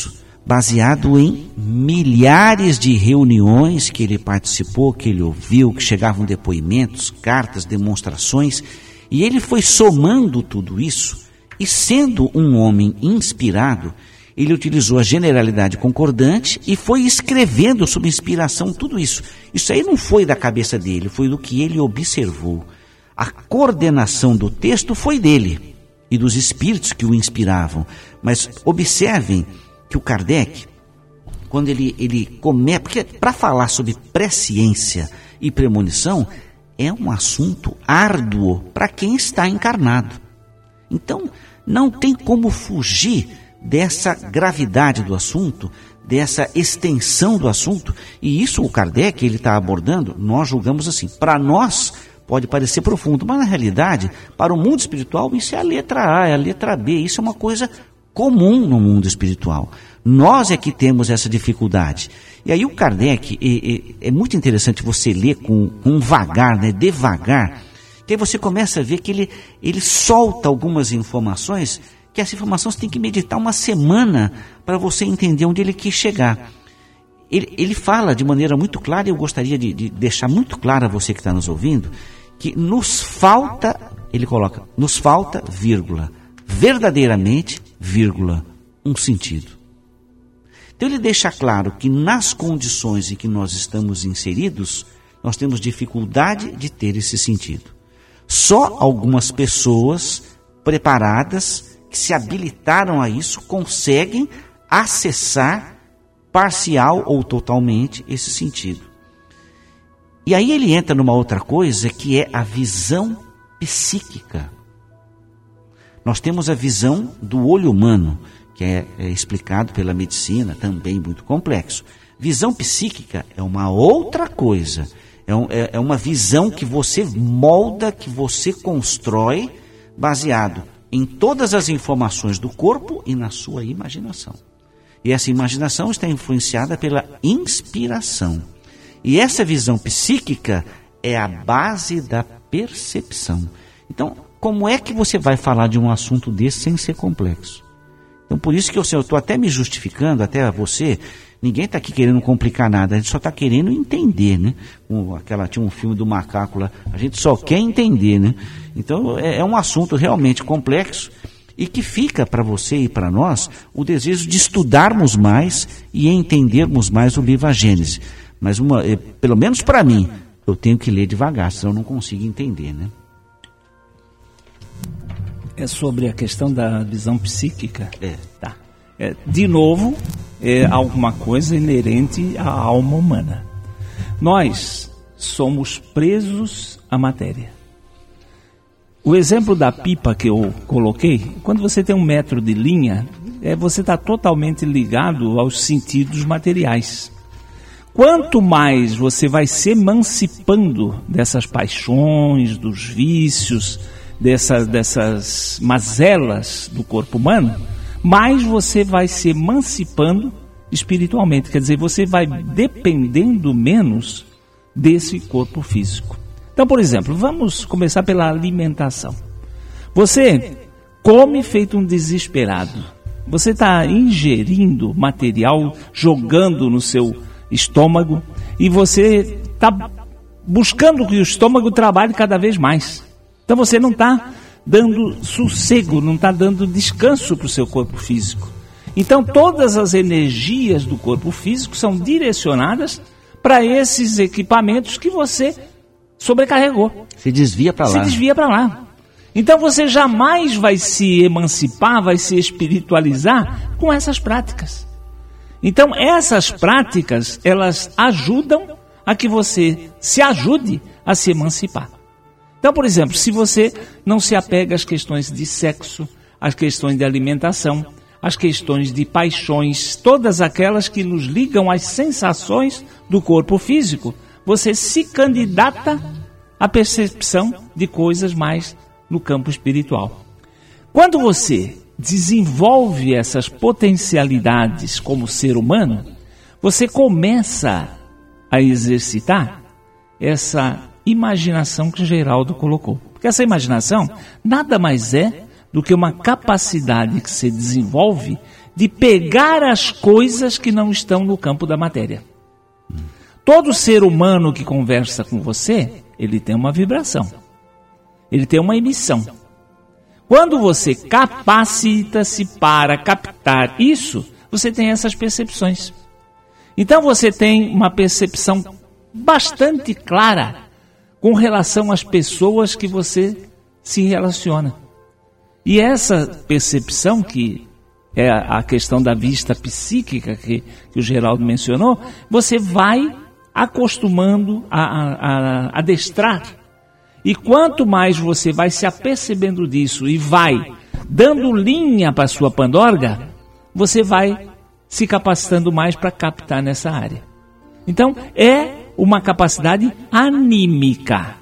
baseado em milhares de reuniões que ele participou, que ele ouviu, que chegavam depoimentos, cartas, demonstrações, e ele foi somando tudo isso, e sendo um homem inspirado, ele utilizou a generalidade concordante e foi escrevendo sob inspiração tudo isso. Isso aí não foi da cabeça dele, foi do que ele observou. A coordenação do texto foi dele e dos espíritos que o inspiravam. Mas observem que o Kardec, quando ele, ele começa... Porque para falar sobre presciência e premonição, é um assunto árduo para quem está encarnado. Então, não tem como fugir dessa gravidade do assunto, dessa extensão do assunto, e isso o Kardec ele está abordando, nós julgamos assim, para nós pode parecer profundo, mas na realidade, para o mundo espiritual, isso é a letra A, é a letra B, isso é uma coisa comum no mundo espiritual. Nós é que temos essa dificuldade. E aí o Kardec, é, é, é muito interessante você ler com, com vagar, né, devagar, que aí você começa a ver que ele, ele solta algumas informações, que essa informação você tem que meditar uma semana para você entender onde ele quis chegar. Ele, ele fala de maneira muito clara, e eu gostaria de, de deixar muito claro a você que está nos ouvindo, que nos falta, ele coloca, nos falta, vírgula, verdadeiramente, vírgula, um sentido. Então ele deixa claro que nas condições em que nós estamos inseridos, nós temos dificuldade de ter esse sentido. Só algumas pessoas preparadas, que se habilitaram a isso, conseguem acessar parcial ou totalmente esse sentido. E aí ele entra numa outra coisa que é a visão psíquica. Nós temos a visão do olho humano, que é, é explicado pela medicina, também muito complexo. Visão psíquica é uma outra coisa, é, um, é, é uma visão que você molda, que você constrói, baseado em todas as informações do corpo e na sua imaginação. E essa imaginação está influenciada pela inspiração. E essa visão psíquica é a base da percepção. Então, como é que você vai falar de um assunto desse sem ser complexo? Então, por isso que eu estou até me justificando, até você, ninguém está aqui querendo complicar nada, a gente só está querendo entender, né? Um, aquela, tinha um filme do macaco lá, a gente só quer entender, né? Então, é, é um assunto realmente complexo e que fica para você e para nós o desejo de estudarmos mais e entendermos mais o livro A Gênese. Mas, uma, é, pelo menos para mim, eu tenho que ler devagar, senão eu não consigo entender, né? É sobre a questão da visão psíquica? É. Tá. É, de novo, é alguma coisa inerente à alma humana. Nós somos presos à matéria. O exemplo da pipa que eu coloquei, quando você tem um metro de linha, é, você está totalmente ligado aos sentidos materiais. Quanto mais você vai se emancipando dessas paixões, dos vícios, dessas, dessas mazelas do corpo humano, mais você vai se emancipando espiritualmente. Quer dizer, você vai dependendo menos desse corpo físico. Então, por exemplo, vamos começar pela alimentação. Você come feito um desesperado. Você está ingerindo material, jogando no seu estômago, e você está buscando que o estômago trabalhe cada vez mais. Então você não está dando sossego, não está dando descanso para o seu corpo físico. Então todas as energias do corpo físico são direcionadas para esses equipamentos que você sobrecarregou. Se desvia para lá. Se desvia para lá. Então você jamais vai se emancipar, vai se espiritualizar com essas práticas. Então essas práticas, elas ajudam a que você se ajude a se emancipar. Então, por exemplo, se você não se apega às questões de sexo, às questões de alimentação, às questões de paixões, todas aquelas que nos ligam às sensações do corpo físico, você se candidata à percepção de coisas mais no campo espiritual. Quando você desenvolve essas potencialidades como ser humano, você começa a exercitar essa imaginação que Geraldo colocou. Porque essa imaginação nada mais é do que uma capacidade que se desenvolve de pegar as coisas que não estão no campo da matéria. Todo ser humano que conversa com você, ele tem uma vibração. Ele tem uma emissão. Quando você capacita-se para captar isso, você tem essas percepções. Então você tem uma percepção bastante clara com relação às pessoas que você se relaciona. E essa percepção, que é a questão da vista psíquica que, que o Geraldo mencionou, você vai acostumando a, a, a adestrar. E quanto mais você vai se apercebendo disso e vai dando linha para a sua pandorga, você vai se capacitando mais para captar nessa área. Então, é uma capacidade anímica.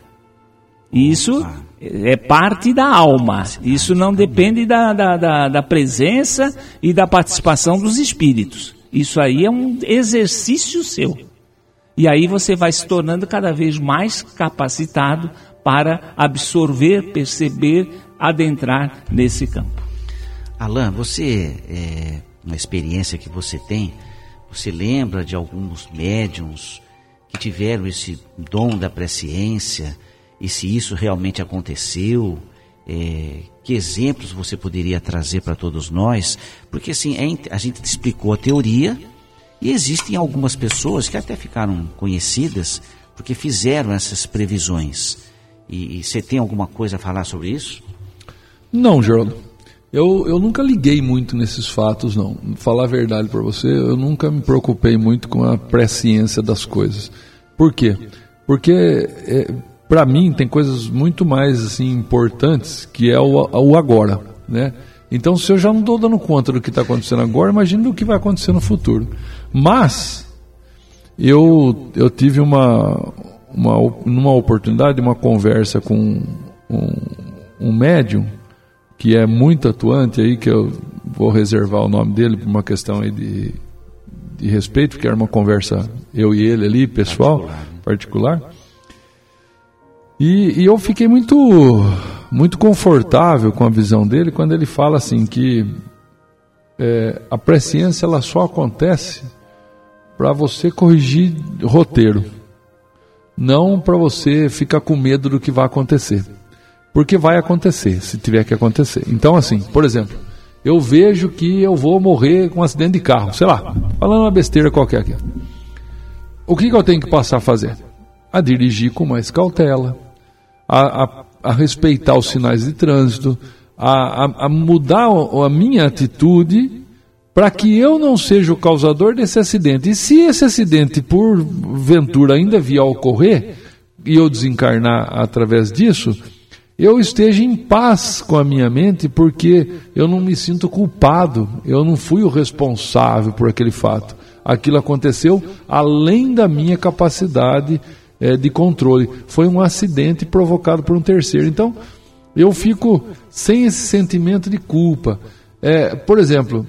Isso é parte da alma. Isso não depende da, da, da, da presença e da participação dos espíritos. Isso aí é um exercício seu. E aí você vai se tornando cada vez mais capacitado para absorver, perceber, adentrar nesse campo. Alain, você, é, uma experiência que você tem, você lembra de alguns médiuns que tiveram esse dom da presciência, e se isso realmente aconteceu? É, que exemplos você poderia trazer para todos nós? Porque assim, é, a gente explicou a teoria, e existem algumas pessoas que até ficaram conhecidas porque fizeram essas previsões. E, e você tem alguma coisa a falar sobre isso? Não, Geraldo. Eu, eu nunca liguei muito nesses fatos, não. Falar a verdade para você, eu nunca me preocupei muito com a presciência das coisas. Por quê? Porque, é, para mim, tem coisas muito mais assim, importantes, que é o, o agora, né? Então, se eu já não estou dando conta do que está acontecendo agora, imagine o que vai acontecer no futuro. Mas, eu, eu tive uma... Uma, numa oportunidade, uma conversa com um, um médium que é muito atuante aí, que eu vou reservar o nome dele por uma questão aí de, de respeito, porque era uma conversa eu e ele ali, pessoal, particular, particular. E, e eu fiquei muito, muito confortável com a visão dele quando ele fala assim que é, a presciência ela só acontece para você corrigir roteiro. Não para você ficar com medo do que vai acontecer. Porque vai acontecer, se tiver que acontecer. Então, assim, por exemplo, eu vejo que eu vou morrer com um acidente de carro, sei lá, falando uma besteira qualquer aqui. O que, que eu tenho que passar a fazer? A dirigir com mais cautela, a, a, a respeitar os sinais de trânsito, a, a, a mudar a minha atitude para que eu não seja o causador desse acidente. E se esse acidente, por ventura, ainda vier a ocorrer, e eu desencarnar através disso, eu esteja em paz com a minha mente, porque eu não me sinto culpado, eu não fui o responsável por aquele fato. Aquilo aconteceu além da minha capacidade é, de controle. Foi um acidente provocado por um terceiro. Então, eu fico sem esse sentimento de culpa. É, por exemplo...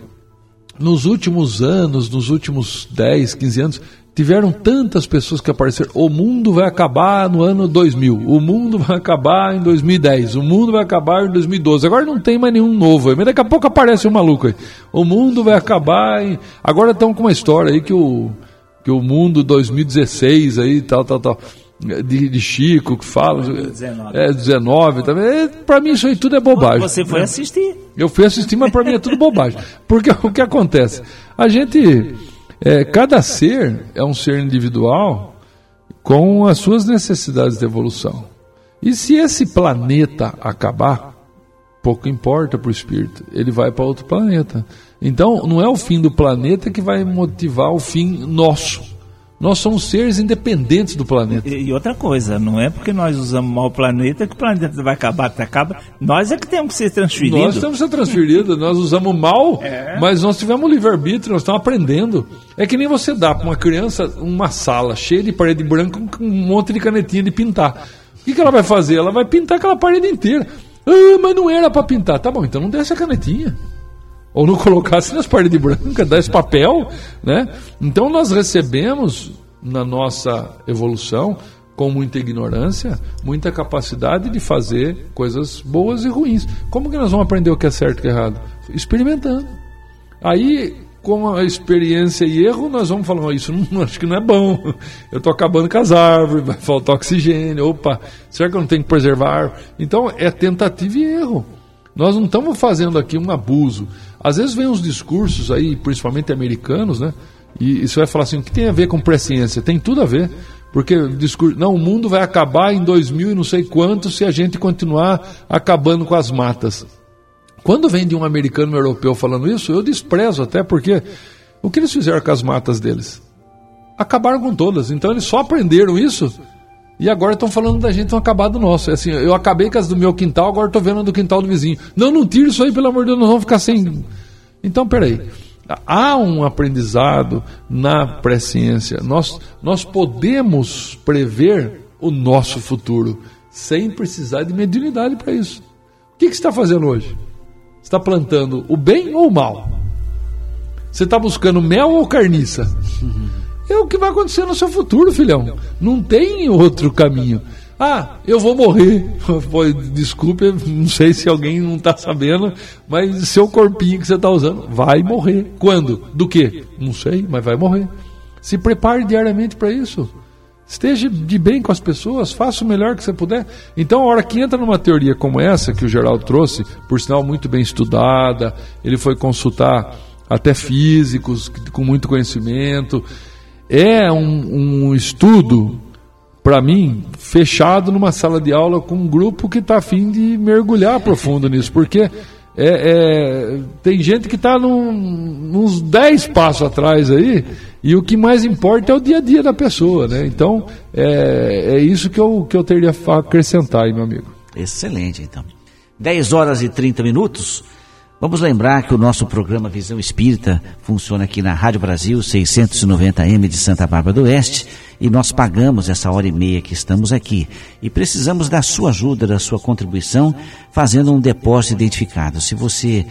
Nos últimos anos, nos últimos dez, quinze anos, tiveram tantas pessoas que apareceram. O mundo vai acabar no ano dois mil, o mundo vai acabar em dois mil e dez, o mundo vai acabar em dois mil e doze. Agora não tem mais nenhum novo, mas daqui a pouco aparece um maluco aí. O mundo vai acabar em... Agora estão com uma história aí que o, que o mundo dois mil e dezesseis, aí, tal, tal, tal, de, de Chico, que fala... dois mil e dezenove. É, dezenove também. É, para mim isso aí tudo é bobagem. Você foi assistir. Eu fui assistir, mas para mim é tudo bobagem. Porque o que acontece? A gente, é, cada ser é um ser individual com as suas necessidades de evolução. E se esse planeta acabar, pouco importa para o espírito, ele vai para outro planeta. Então, não é o fim do planeta que vai motivar o fim nosso. Nós somos seres independentes do planeta. E, e outra coisa, não é porque nós usamos mal o planeta que o planeta vai acabar, até acaba. Nós é que temos que ser transferidos. Nós temos que ser transferidos, nós usamos mal, é. Mas nós tivemos livre-arbítrio, nós estamos aprendendo. É que nem você dá para uma criança uma sala cheia de parede branca com um monte de canetinha de pintar. O que, que ela vai fazer? Ela vai pintar aquela parede inteira. Ah, mas não era para pintar. Tá bom, então não desce a canetinha. Ou não colocasse nas paredes brancas, dá esse papel, né? Então nós recebemos na nossa evolução, com muita ignorância, muita capacidade de fazer coisas boas e ruins. Como que nós vamos aprender o que é certo e o que é errado? Experimentando. Aí, com a experiência e erro, nós vamos falar, oh, isso não, acho que não é bom, eu estou acabando com as árvores, vai faltar oxigênio, opa, será que eu não tenho que preservar a árvore? Então, é tentativa e erro. Nós não estamos fazendo aqui um abuso. Às vezes vem uns discursos aí, principalmente americanos, né? E isso vai falar assim, o que tem a ver com presciência? Tem tudo a ver. Porque o discurso, não, o mundo vai acabar em dois mil e não sei quanto se a gente continuar acabando com as matas. Quando vem de um americano e um europeu falando isso, eu desprezo até, porque o que eles fizeram com as matas deles? Acabaram com todas. Então eles só aprenderam isso e agora estão falando da gente, estão acabando do nosso. É assim, eu acabei com as do meu quintal, agora estou vendo a do quintal do vizinho. Não, não tira isso aí, pelo amor de Deus, nós vamos ficar sem... Então, peraí. Há um aprendizado na presciência. Nós, nós podemos prever o nosso futuro sem precisar de mediunidade para isso. O que, que você está fazendo hoje? Você está plantando o bem ou o mal? Você está buscando mel ou carniça? É o que vai acontecer no seu futuro, filhão. Não tem outro caminho. Ah, eu vou morrer. Pô, desculpe, não sei se alguém não está sabendo, mas seu corpinho que você está usando vai morrer. Quando? Do quê? Não sei, mas vai morrer. Se prepare diariamente para isso. Esteja de bem com as pessoas, faça o melhor que você puder. Então, a hora que entra numa teoria como essa, que o Geraldo trouxe, por sinal muito bem estudada, ele foi consultar até físicos com muito conhecimento. É um, um estudo... para mim, fechado numa sala de aula com um grupo que está a fim de mergulhar profundo nisso, porque é, é, tem gente que está num, uns dez passos atrás aí, e o que mais importa é o dia a dia da pessoa, né? Então, é, é isso que eu, que eu teria a acrescentar aí, meu amigo. Excelente, então. dez horas e trinta minutos. Vamos lembrar que o nosso programa Visão Espírita funciona aqui na Rádio Brasil, seiscentos e noventa A M de Santa Bárbara do Oeste, e nós pagamos essa hora e meia que estamos aqui. E precisamos da sua ajuda, da sua contribuição, fazendo um depósito identificado. Se você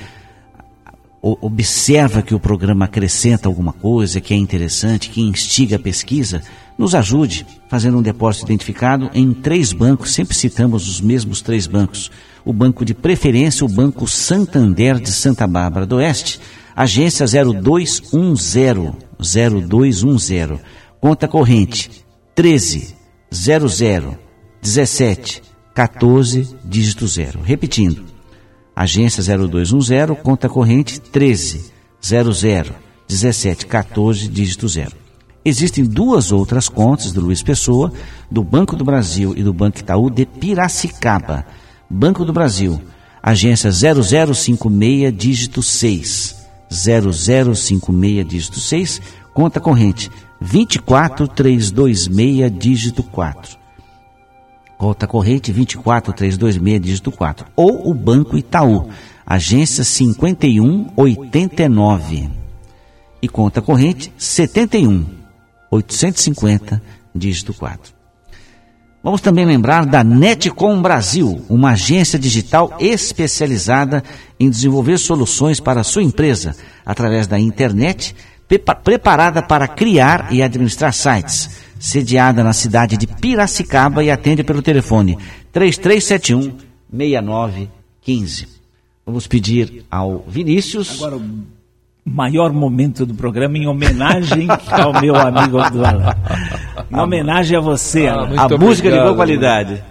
observa que o programa acrescenta alguma coisa, que é interessante, que instiga a pesquisa, nos ajude fazendo um depósito identificado em três bancos, sempre citamos os mesmos três bancos. O banco de preferência, o Banco Santander de Santa Bárbara do Oeste, agência zero dois um zero, zero dois um zero, conta corrente treze zero zero dezessete quatorze, dígito zero. Repetindo, agência zero dois um zero, conta corrente treze zero zero dezessete quatorze, dígito zero. Existem duas outras contas do Luiz Pessoa, do Banco do Brasil e do Banco Itaú de Piracicaba. Banco do Brasil, agência zero zero cinco seis, dígito seis, zero zero cinco seis, dígito seis, conta corrente vinte e quatro trezentos e vinte e seis, dígito quatro. Conta corrente vinte e quatro trezentos e vinte e seis, dígito quatro. Ou o Banco Itaú, agência cinquenta e um oitenta e nove. E conta corrente setenta e um oitocentos e cinquenta, dígito quatro. Vamos também lembrar da Netcom Brasil, uma agência digital especializada em desenvolver soluções para a sua empresa através da internet, preparada para criar e administrar sites, sediada na cidade de Piracicaba e atende pelo telefone três três sete um, seis nove um cinco. Vamos pedir ao Vinícius... Agora, o maior momento do programa em homenagem ao meu amigo do Alain. Em homenagem a você, ah, Alain. A obrigado, música de boa qualidade.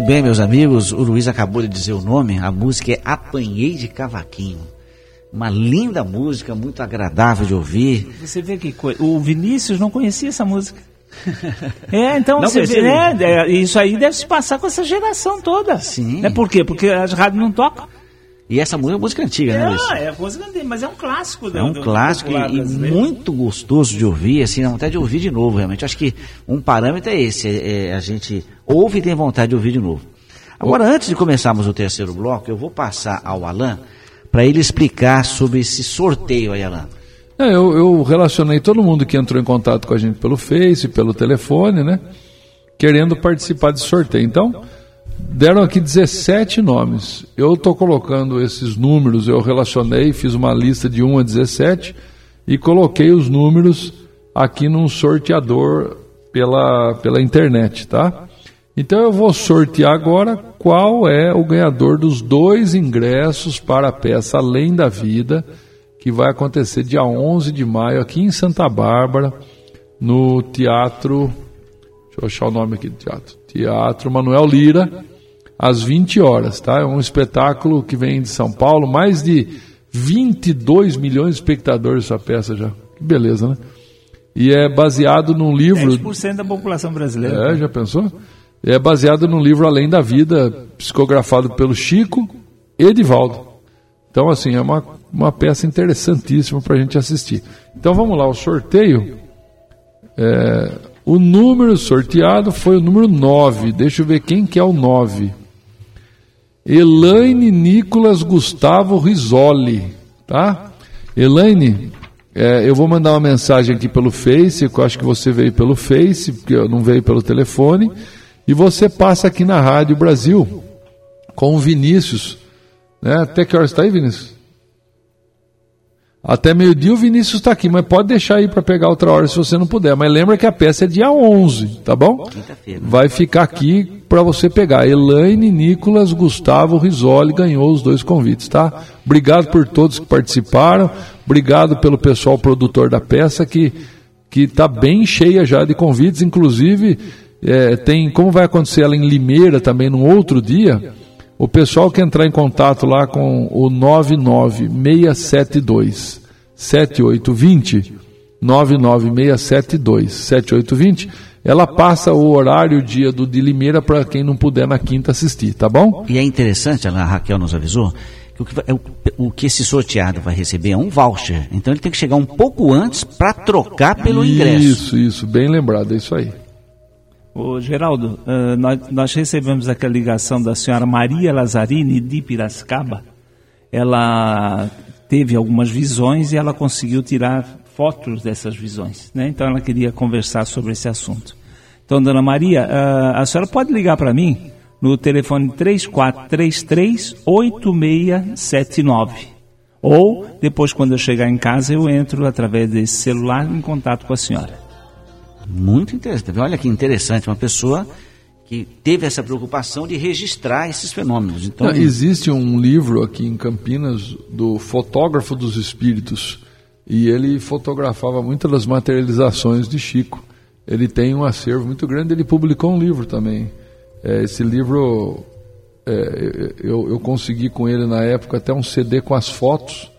bem, meus amigos, o Luiz acabou de dizer o nome, a música é Apanhei de Cavaquinho. Uma linda música, muito agradável de ouvir. Você vê que coisa, o Vinícius não conhecia essa música. É, então não você vê, né, é, isso aí deve se passar com essa geração toda. Sim. Né, por quê? Porque as rádios não tocam. E essa música é uma música antiga, né, Luiz? Não, é música antiga, mas é um clássico. É um do, clássico do e, e muito gostoso de ouvir, assim, dá vontade de ouvir de novo, realmente. Eu acho que um parâmetro é esse, é, é, a gente ouve e tem vontade de ouvir de novo. Agora, antes de começarmos o terceiro bloco, eu vou passar ao Alain para ele explicar sobre esse sorteio aí, Alain. É, eu, eu relacionei todo mundo que entrou em contato com a gente pelo Face, pelo telefone, né? Querendo participar desse sorteio. Então, deram aqui dezessete nomes. Eu estou colocando esses números, eu relacionei, fiz uma lista de um a dezessete e coloquei os números aqui num sorteador pela, pela internet, tá? Então eu vou sortear agora qual é o ganhador dos dois ingressos para a peça Além da Vida, que vai acontecer dia onze de maio aqui em Santa Bárbara, no Teatro, deixa eu achar o nome aqui do teatro, Teatro Manuel Lira, às vinte horas, tá? É um espetáculo que vem de São Paulo, mais de vinte e dois milhões de espectadores essa peça já, que beleza, né? E é baseado num livro... dez por cento da população brasileira. É, já pensou? É baseado no livro Além da Vida, psicografado pelo Chico Edivaldo. Então, assim, é uma, uma peça interessantíssima para a gente assistir. Então, vamos lá, o sorteio. É, o número sorteado foi o número nove. Deixa eu ver quem que é o nove. Elaine Nicolas Gustavo Risoli, tá? Elaine, é, eu vou mandar uma mensagem aqui pelo Face, eu acho que você veio pelo Face, porque eu não veio pelo telefone. E você passa aqui na Rádio Brasil com o Vinícius, né? Até que horas está aí, Vinícius? Até meio-dia o Vinícius está aqui, mas pode deixar aí para pegar outra hora se você não puder. Mas lembra que a peça é dia onze, tá bom? Vai ficar aqui para você pegar. Elaine Nicolas Gustavo Risoli ganhou os dois convites, tá? Obrigado por todos que participaram. Obrigado pelo pessoal produtor da peça que que está bem cheia já de convites, inclusive... É, tem, como vai acontecer ela em Limeira também num outro dia, o pessoal que entrar em contato lá com o nove nove seis sete dois sete oito dois zero, nove nove seis sete dois sete oito dois zero, ela passa o horário, o dia do de Limeira para quem não puder na quinta assistir, tá bom? E é interessante, a Raquel nos avisou, que o que, o, o que esse sorteado vai receber é um voucher, então ele tem que chegar um pouco antes para trocar pelo isso, ingresso. Isso, isso, bem lembrado, é isso aí. Ô, Geraldo, uh, nós, nós recebemos aquela ligação da senhora Maria Lazzarini de Piracicaba. Ela teve algumas visões e ela conseguiu tirar fotos dessas visões, né? Então ela queria conversar sobre esse assunto. Então, dona Maria, uh, a senhora pode ligar para mim no telefone três quatro três três, oito seis sete nove. Ou, depois, quando eu chegar em casa, eu entro através desse celular em contato com a senhora. Muito interessante. Olha que interessante, uma pessoa que teve essa preocupação de registrar esses fenômenos. Então, Não, existe um livro aqui em Campinas do Fotógrafo dos Espíritos e ele fotografava muitas das materializações de Chico. Ele tem um acervo muito grande, ele publicou um livro também. É, esse livro, é, eu, eu consegui com ele na época até um C D com as fotos.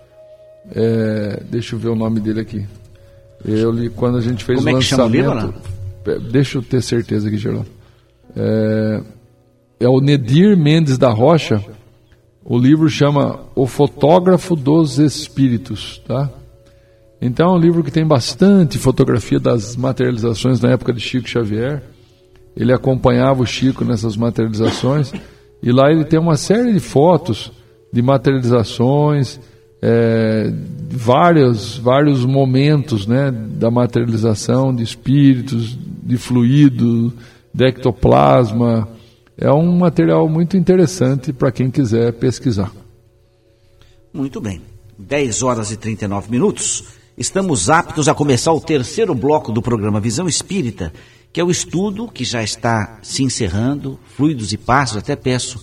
É, deixa eu ver o nome dele aqui. Eu li quando a gente fez Como o é que chama o livro, lançamento. Deixa eu ter certeza aqui, Geraldo. É, é o Nedir Mendes da Rocha. O livro chama O Fotógrafo dos Espíritos, tá? Então é um livro que tem bastante fotografia das materializações na época de Chico Xavier. Ele acompanhava o Chico nessas materializações e lá ele tem uma série de fotos de materializações. É, vários, vários momentos, né, da materialização de espíritos, de fluido, de ectoplasma. É um material muito interessante para quem quiser pesquisar. Muito bem. dez horas e trinta e nove minutos. Estamos aptos a começar o terceiro bloco do programa Visão Espírita, que é o estudo que já está se encerrando, Fluidos e Passos. Até peço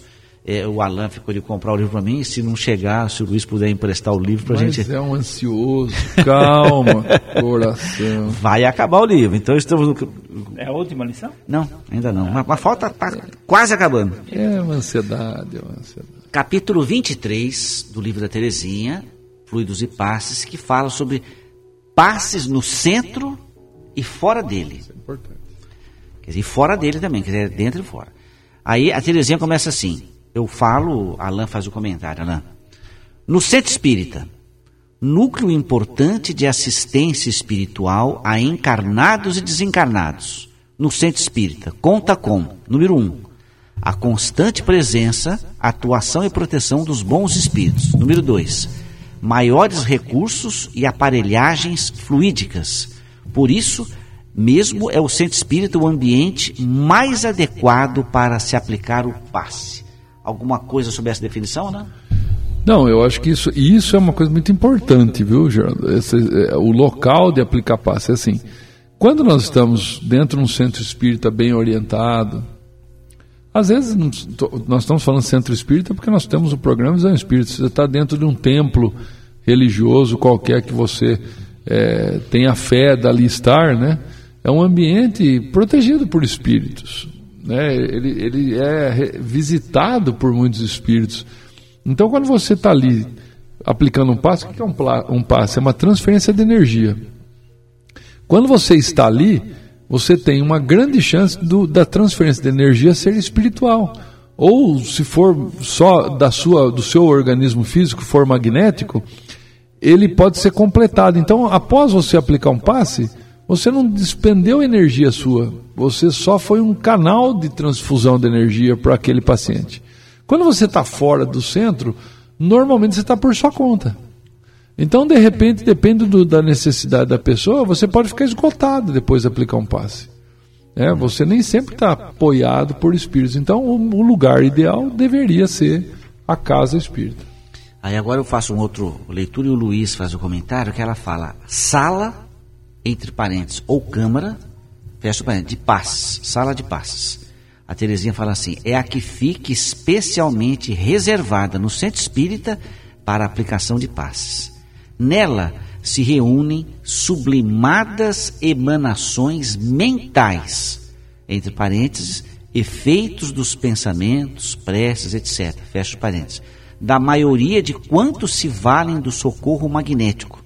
É, o Alain ficou de comprar o livro para mim, e se não chegar, se o Luiz puder emprestar o livro para a gente... Mas é um ansioso, calma, coração. Vai acabar o livro, então estamos no... É a última lição? Não, ainda não, mas, mas falta, tá quase acabando. É uma ansiedade, é uma ansiedade. Capítulo vinte e três do livro da Terezinha, Fluidos e Passes, que fala sobre passes no centro e fora dele. Isso é importante. Quer dizer, fora dele também, quer dizer, dentro e fora. Aí a Terezinha começa assim, eu falo, Alain faz o comentário, Alain. No centro espírita, núcleo importante de assistência espiritual a encarnados e desencarnados. No centro espírita, conta com, número um, a constante presença, atuação e proteção dos bons espíritos. Número dois, maiores recursos e aparelhagens fluídicas. Por isso, mesmo é o centro espírita o ambiente mais adequado para se aplicar o passe. Alguma coisa sobre essa definição, né? Não, eu acho que isso, isso é uma coisa muito importante, viu, Geraldo? Esse, é, o local de aplicar passe é assim. Quando nós estamos dentro de um centro espírita bem orientado, às vezes nós estamos falando centro espírita porque nós temos o programa Visão Espírita. Você está dentro de um templo religioso qualquer que você é, tenha fé dali estar, né? É um ambiente protegido por espíritos, né? Ele, ele é visitado por muitos espíritos. Então, quando você está ali aplicando um passe, o que é um, um passe? É uma transferência de energia. Quando você está ali, você tem uma grande chance do, da transferência de energia ser espiritual. Ou, se for só da sua, do seu organismo físico, for magnético, ele pode ser completado. Então, após você aplicar um passe, você não despendeu energia sua, você só foi um canal de transfusão de energia para aquele paciente. Quando você está fora do centro, normalmente você está por sua conta. Então, de repente, depende do, da necessidade da pessoa, você pode ficar esgotado depois de aplicar um passe. É, você nem sempre está apoiado por espíritos. Então, o, o lugar ideal deveria ser a casa espírita. Aí agora eu faço um outro leitura e o Luiz faz o comentário que ela fala sala, entre parênteses, ou câmara, fecha o parênteses, de passes, sala de passes. A Terezinha fala assim, é a que fica especialmente reservada no centro espírita para a aplicação de passes. Nela se reúnem sublimadas emanações mentais, entre parênteses, efeitos dos pensamentos, preces, etcétera, fecha os parênteses, da maioria de quantos se valem do socorro magnético,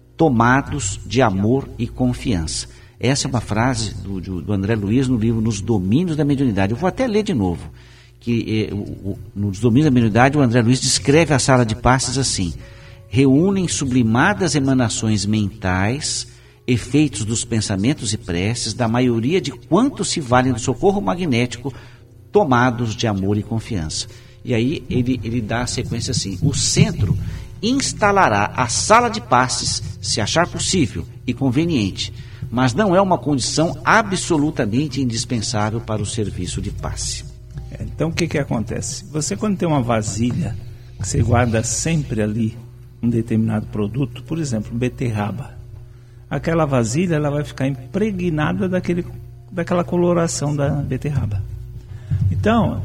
tomados de amor e confiança. Essa é uma frase do, do André Luiz no livro Nos Domínios da Mediunidade. Eu vou até ler de novo. Que, eh, o, o, nos Domínios da Mediunidade, o André Luiz descreve a sala de passes assim: reúnem sublimadas emanações mentais, efeitos dos pensamentos e preces, da maioria de quantos se valem do socorro magnético, tomados de amor e confiança. E aí ele, ele dá a sequência assim: o centro instalará a sala de passes, se achar possível e conveniente, mas não é uma condição absolutamente indispensável para o serviço de passe. É, então o que que acontece? Você, quando tem uma vasilha que você guarda sempre ali um determinado produto, por exemplo, beterraba, aquela vasilha ela vai ficar impregnada daquele, daquela coloração da beterraba. Então,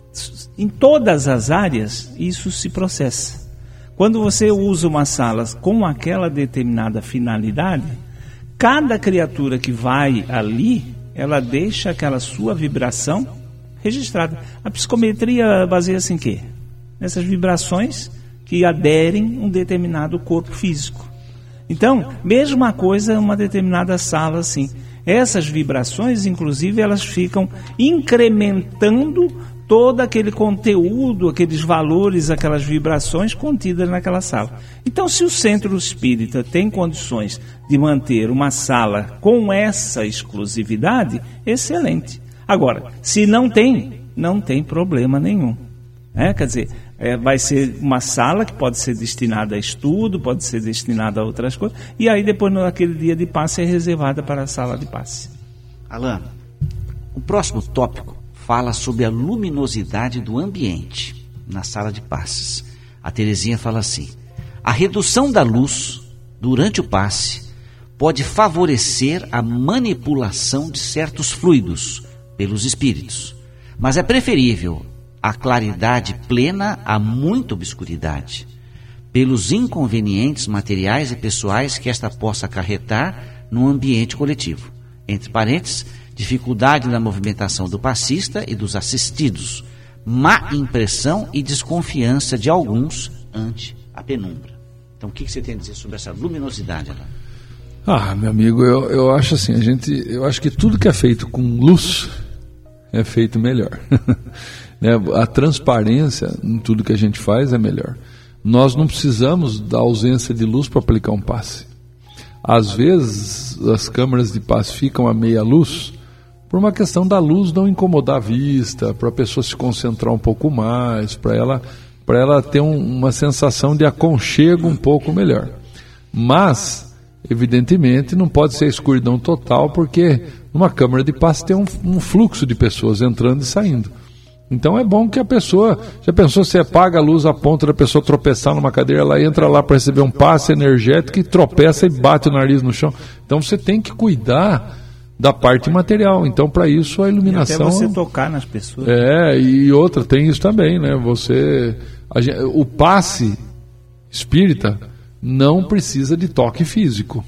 em todas as áreas isso se processa. Quando você usa uma sala com aquela determinada finalidade, cada criatura que vai ali, ela deixa aquela sua vibração registrada. A psicometria baseia-se em quê? Nessas vibrações que aderem a um determinado corpo físico. Então, mesma coisa uma determinada sala assim. Essas vibrações, inclusive, elas ficam incrementando todo aquele conteúdo, aqueles valores, aquelas vibrações contidas naquela sala. Então, se o centro espírita tem condições de manter uma sala com essa exclusividade, excelente. Agora, se não tem, não tem problema nenhum. É, quer dizer, é, vai ser uma sala que pode ser destinada a estudo, pode ser destinada a outras coisas, e aí depois, naquele dia de passe, é reservada para a sala de passe. Alain, o próximo tópico fala sobre a luminosidade do ambiente na sala de passes. A Terezinha fala assim: a redução da luz durante o passe pode favorecer a manipulação de certos fluidos pelos espíritos, mas é preferível a claridade plena há muita obscuridade, pelos inconvenientes materiais e pessoais que esta possa acarretar no ambiente coletivo. Entre parênteses, dificuldade na movimentação do passista e dos assistidos, má impressão e desconfiança de alguns ante a penumbra. Então, o que você tem a dizer sobre essa luminosidade, Alain? Ah, meu amigo, eu, eu acho assim, a gente, eu acho que tudo que é feito com luz é feito melhor. Né? A transparência em tudo que a gente faz é melhor. Nós não precisamos da ausência de luz para aplicar um passe. Às vezes, as câmeras de passe ficam a meia luz por uma questão da luz não incomodar a vista, para a pessoa se concentrar um pouco mais, para ela, para ela ter um, uma sensação de aconchego um pouco melhor. Mas, evidentemente, não pode ser escuridão total, porque numa câmera de passe tem um, um fluxo de pessoas entrando e saindo. Então é bom que a pessoa, já pensou, você apaga a luz a ponto da pessoa tropeçar numa cadeira, ela entra lá para receber um passe energético e tropeça e bate o nariz no chão. Então você tem que cuidar da parte material. Então para isso a iluminação... E até você tocar nas pessoas. É, e outra, tem isso também, né? Você, a gente, o passe espírita não precisa de toque físico.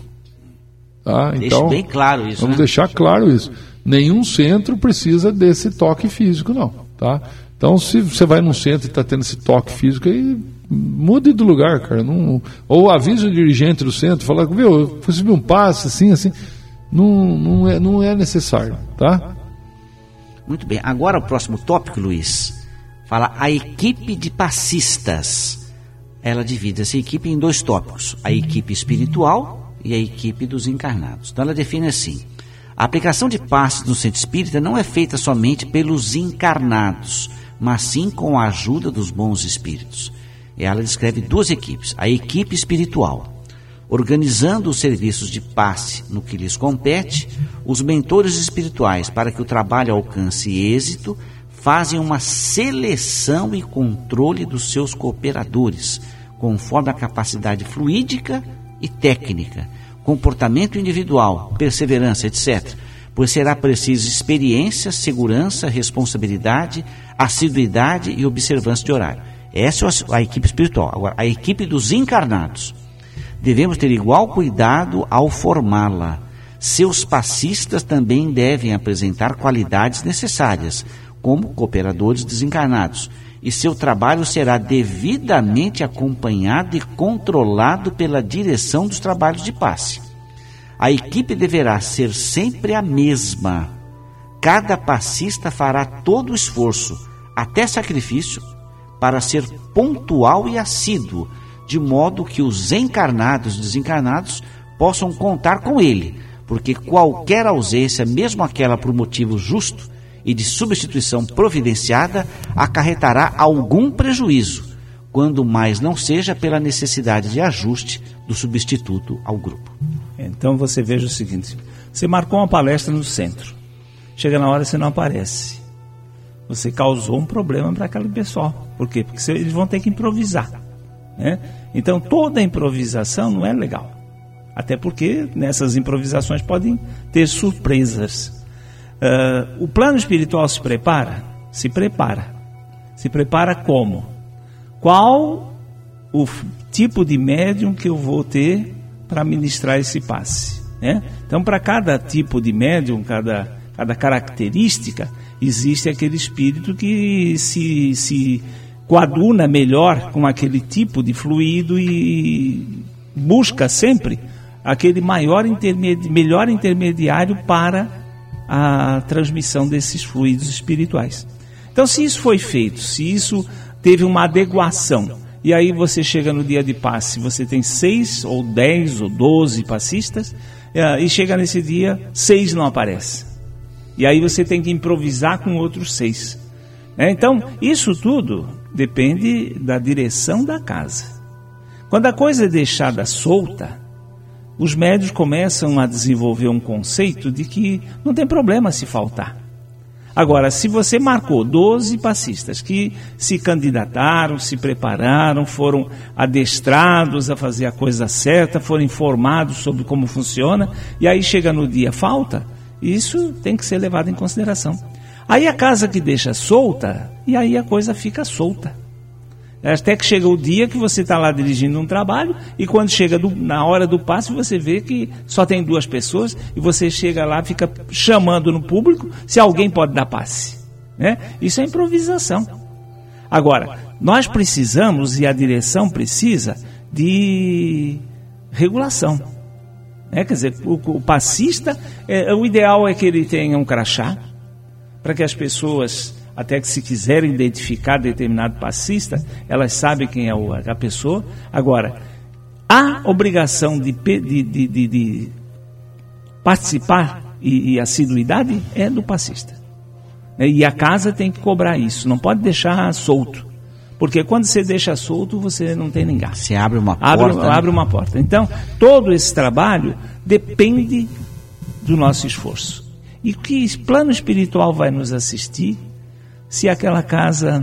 Tá? Deixa então, bem claro isso. Vamos né? deixar claro isso. Nenhum centro precisa desse toque físico, não. Tá? Então, se você vai num centro e está tendo esse toque físico, aí mude do lugar, cara. Não, ou avise o dirigente do centro, fala, viu, eu recebi um passe, assim, assim. Não, não, é, não é necessário, tá? Muito bem. Agora o próximo tópico, Luiz, fala a equipe de passistas. Ela divide essa equipe em dois tópicos, a equipe espiritual e a equipe dos encarnados. Então ela define assim: a aplicação de passes no centro espírita não é feita somente pelos encarnados, mas sim com a ajuda dos bons espíritos. Ela descreve duas equipes. A equipe espiritual, organizando os serviços de passe no que lhes compete, os mentores espirituais, para que o trabalho alcance êxito, fazem uma seleção e controle dos seus cooperadores, conforme a capacidade fluídica e técnica, comportamento individual, perseverança, etcétera, pois será preciso experiência, segurança, responsabilidade, assiduidade e observância de horário. Essa é a equipe espiritual. Agora, a equipe dos encarnados. Devemos ter igual cuidado ao formá-la. Seus passistas também devem apresentar qualidades necessárias, como cooperadores desencarnados, e seu trabalho será devidamente acompanhado e controlado pela direção dos trabalhos de passe. A equipe deverá ser sempre a mesma. Cada passista fará todo o esforço, até sacrifício, para ser pontual e assíduo, de modo que os encarnados e desencarnados possam contar com ele, porque qualquer ausência, mesmo aquela por motivo justo e de substituição providenciada, acarretará algum prejuízo, quando mais não seja pela necessidade de ajuste do substituto ao grupo. Então você veja o seguinte: você marcou uma palestra no centro, chega na hora e você não aparece. Você causou um problema para aquele pessoal. Por quê? Porque eles vão ter que improvisar. Né? Então toda improvisação não é legal, até porque nessas improvisações podem ter surpresas. Uh, o plano espiritual se prepara? Se prepara. Se prepara como? Qual o f- tipo de médium que eu vou ter para ministrar esse passe? Né? Então, para cada tipo de médium, cada, cada característica, existe aquele espírito que se... se coaduna melhor com aquele tipo de fluido e busca sempre aquele maior intermedi- melhor intermediário para a transmissão desses fluidos espirituais. Então, se isso foi feito, se isso teve uma adequação, e aí você chega no dia de passe, você tem seis ou dez ou doze passistas, e chega nesse dia, seis não aparecem. E aí você tem que improvisar com outros seis. Então, isso tudo depende da direção da casa. Quando a coisa é deixada solta, os médios começam a desenvolver um conceito de que não tem problema se faltar. Agora, se você marcou doze passistas que se candidataram, se prepararam, foram adestrados a fazer a coisa certa, foram informados sobre como funciona, e aí chega no dia falta, isso tem que ser levado em consideração. Aí a casa que deixa solta, e aí a coisa fica solta. Até que chega o dia que você está lá dirigindo um trabalho, e quando chega do, na hora do passe, você vê que só tem duas pessoas, e você chega lá, fica chamando no público se alguém pode dar passe. Né? Isso é improvisação. Agora, nós precisamos, e a direção precisa, de regulação. É, quer dizer, o, o passista, é, o ideal é que ele tenha um crachá, para que as pessoas, até que se quiserem identificar determinado passista, elas sabem quem é o, a pessoa. Agora, a obrigação de, de, de, de, de participar e, e assiduidade é do passista. E a casa tem que cobrar isso, não pode deixar solto. Porque quando você deixa solto, você não tem ninguém. Você abre uma abre, porta. Né? Abre uma porta. Então, todo esse trabalho depende do nosso esforço. E que plano espiritual vai nos assistir se aquela casa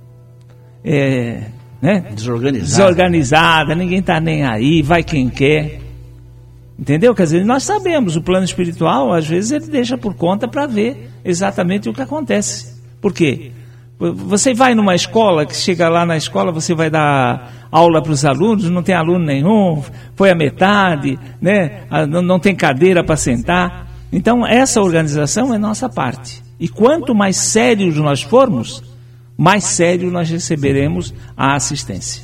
é, né, desorganizada. desorganizada, ninguém está nem aí, vai quem quer. Entendeu? Quer dizer, nós sabemos, o plano espiritual, às vezes, ele deixa por conta para ver exatamente o que acontece. Por quê? Você vai numa escola, que chega lá na escola, você vai dar aula para os alunos, não tem aluno nenhum, foi a metade, né? não tem cadeira para sentar. Então, essa organização é nossa parte. E quanto mais sérios nós formos, mais sério nós receberemos a assistência.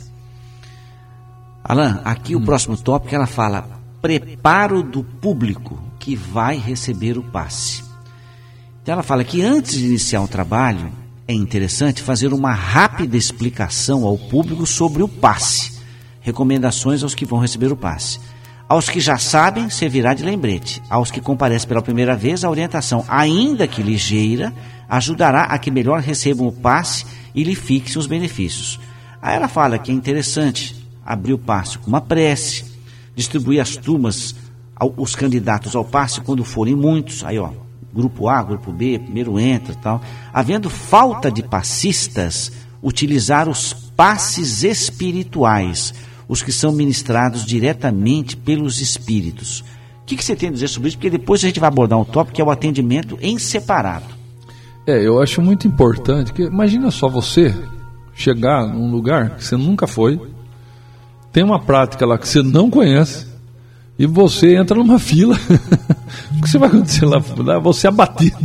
Alain, aqui hum. o próximo tópico, ela fala: preparo do público que vai receber o passe. Então, ela fala que antes de iniciar o trabalho, é interessante fazer uma rápida explicação ao público sobre o passe. Recomendações aos que vão receber o passe. Aos que já sabem, servirá de lembrete. Aos que comparecem pela primeira vez, a orientação, ainda que ligeira, ajudará a que melhor recebam o passe e lhe fixem os benefícios. Aí ela fala que é interessante abrir o passe com uma prece, distribuir as turmas, os candidatos ao passe quando forem muitos. Aí, ó, grupo A, grupo B, primeiro entra e tal. Havendo falta de passistas, utilizar os passes espirituais, os que são ministrados diretamente pelos espíritos. O que, que você tem a dizer sobre isso? Porque depois a gente vai abordar um tópico que é o atendimento em separado. É, eu acho muito importante, que imagina só você chegar num lugar que você nunca foi, tem uma prática lá que você não conhece, e você entra numa fila. O que você vai acontecer lá? Você é abatido.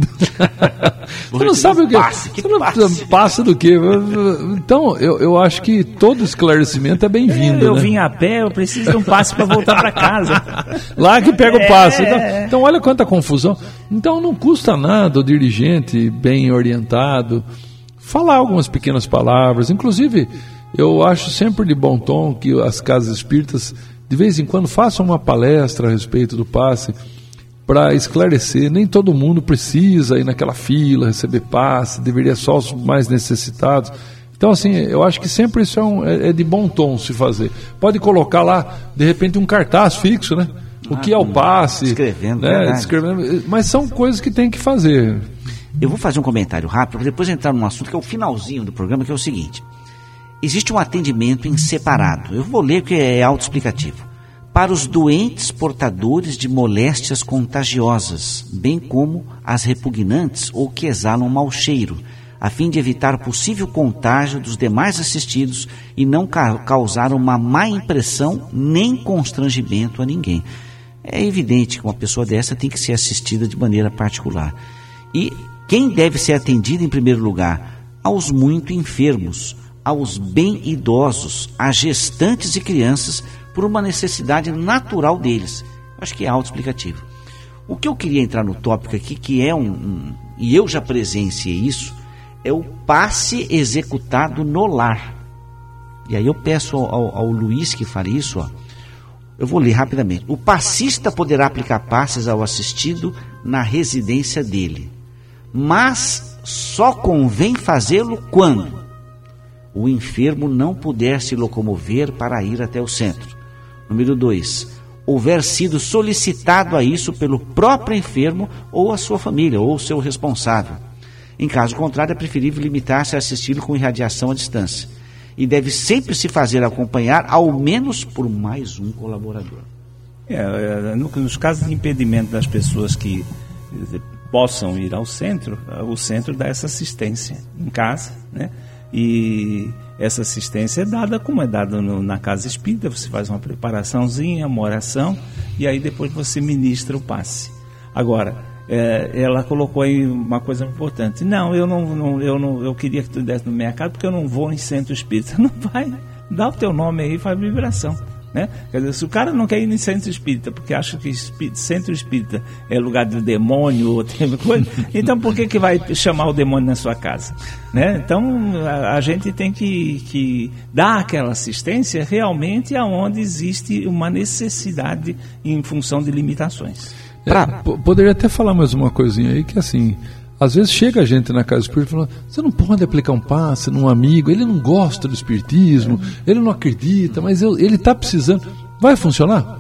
Você não sabe o que, passe, que você não passe. passa do que. Então, eu, eu acho que todo esclarecimento é bem-vindo. É, eu né? vim a pé, eu preciso de um passe para voltar para casa. Lá que pega o passe. É, então, é. então, olha quanta confusão. Então, não custa nada o dirigente bem orientado falar algumas pequenas palavras. Inclusive, eu acho sempre de bom tom que as casas espíritas, de vez em quando, façam uma palestra a respeito do passe, para esclarecer. Nem todo mundo precisa ir naquela fila, receber passe, deveria só os mais necessitados. Então, assim, eu acho que sempre isso é, um, é, é de bom tom se fazer. Pode colocar lá, de repente, um cartaz fixo, né? O ah, que é o passe. Escrevendo, né? Escrevendo, mas são coisas que tem que fazer. Eu vou fazer um comentário rápido, para depois entrar num assunto que é o finalzinho do programa, que é o seguinte. Existe um atendimento em separado. Eu vou ler porque é autoexplicativo. Para os doentes portadores de moléstias contagiosas, bem como as repugnantes ou que exalam mau cheiro, a fim de evitar possível contágio dos demais assistidos e não ca- causar uma má impressão nem constrangimento a ninguém. É evidente que uma pessoa dessa tem que ser assistida de maneira particular. E quem deve ser atendido em primeiro lugar? Aos muito enfermos, aos bem idosos, a gestantes e crianças, por uma necessidade natural deles. Acho que é autoexplicativo. O que eu queria entrar no tópico aqui, que é um, um e eu já presenciei isso, é o passe executado no lar. E aí eu peço ao, ao, ao Luiz que fale isso, ó. Eu vou ler rapidamente. O passista poderá aplicar passes ao assistido na residência dele, mas só convém fazê-lo quando o enfermo não puder se locomover para ir até o centro. Número dois, houver sido solicitado a isso pelo próprio enfermo ou a sua família, ou seu responsável. Em caso contrário, é preferível limitar-se a assisti-lo com irradiação à distância. E deve sempre se fazer acompanhar, ao menos por mais um colaborador. É, no, nos casos de impedimento das pessoas que possam ir ao centro, o centro dá essa assistência em casa, né? E essa assistência é dada como é dada no, na casa espírita. Você faz uma preparaçãozinha, uma oração, e aí depois você ministra o passe. Agora, é, ela colocou aí uma coisa importante. Não, eu não, não, eu não, eu queria que tu desse no minha casa, porque eu não vou em centro espírita. Não vai, dá o teu nome aí e faz vibração. Né? Quer dizer, se o cara não quer ir em centro espírita porque acha que espírita, centro espírita é lugar do demônio ou tem coisa, então por que que vai chamar o demônio na sua casa? Né? Então a, a gente tem que, que dar aquela assistência realmente aonde existe uma necessidade em função de limitações. É, p- poderia até falar mais uma coisinha aí, que assim, às vezes chega a gente na casa espírita falando, você não pode aplicar um passe num amigo, ele não gosta do espiritismo, ele não acredita, mas eu, ele está precisando. Vai funcionar?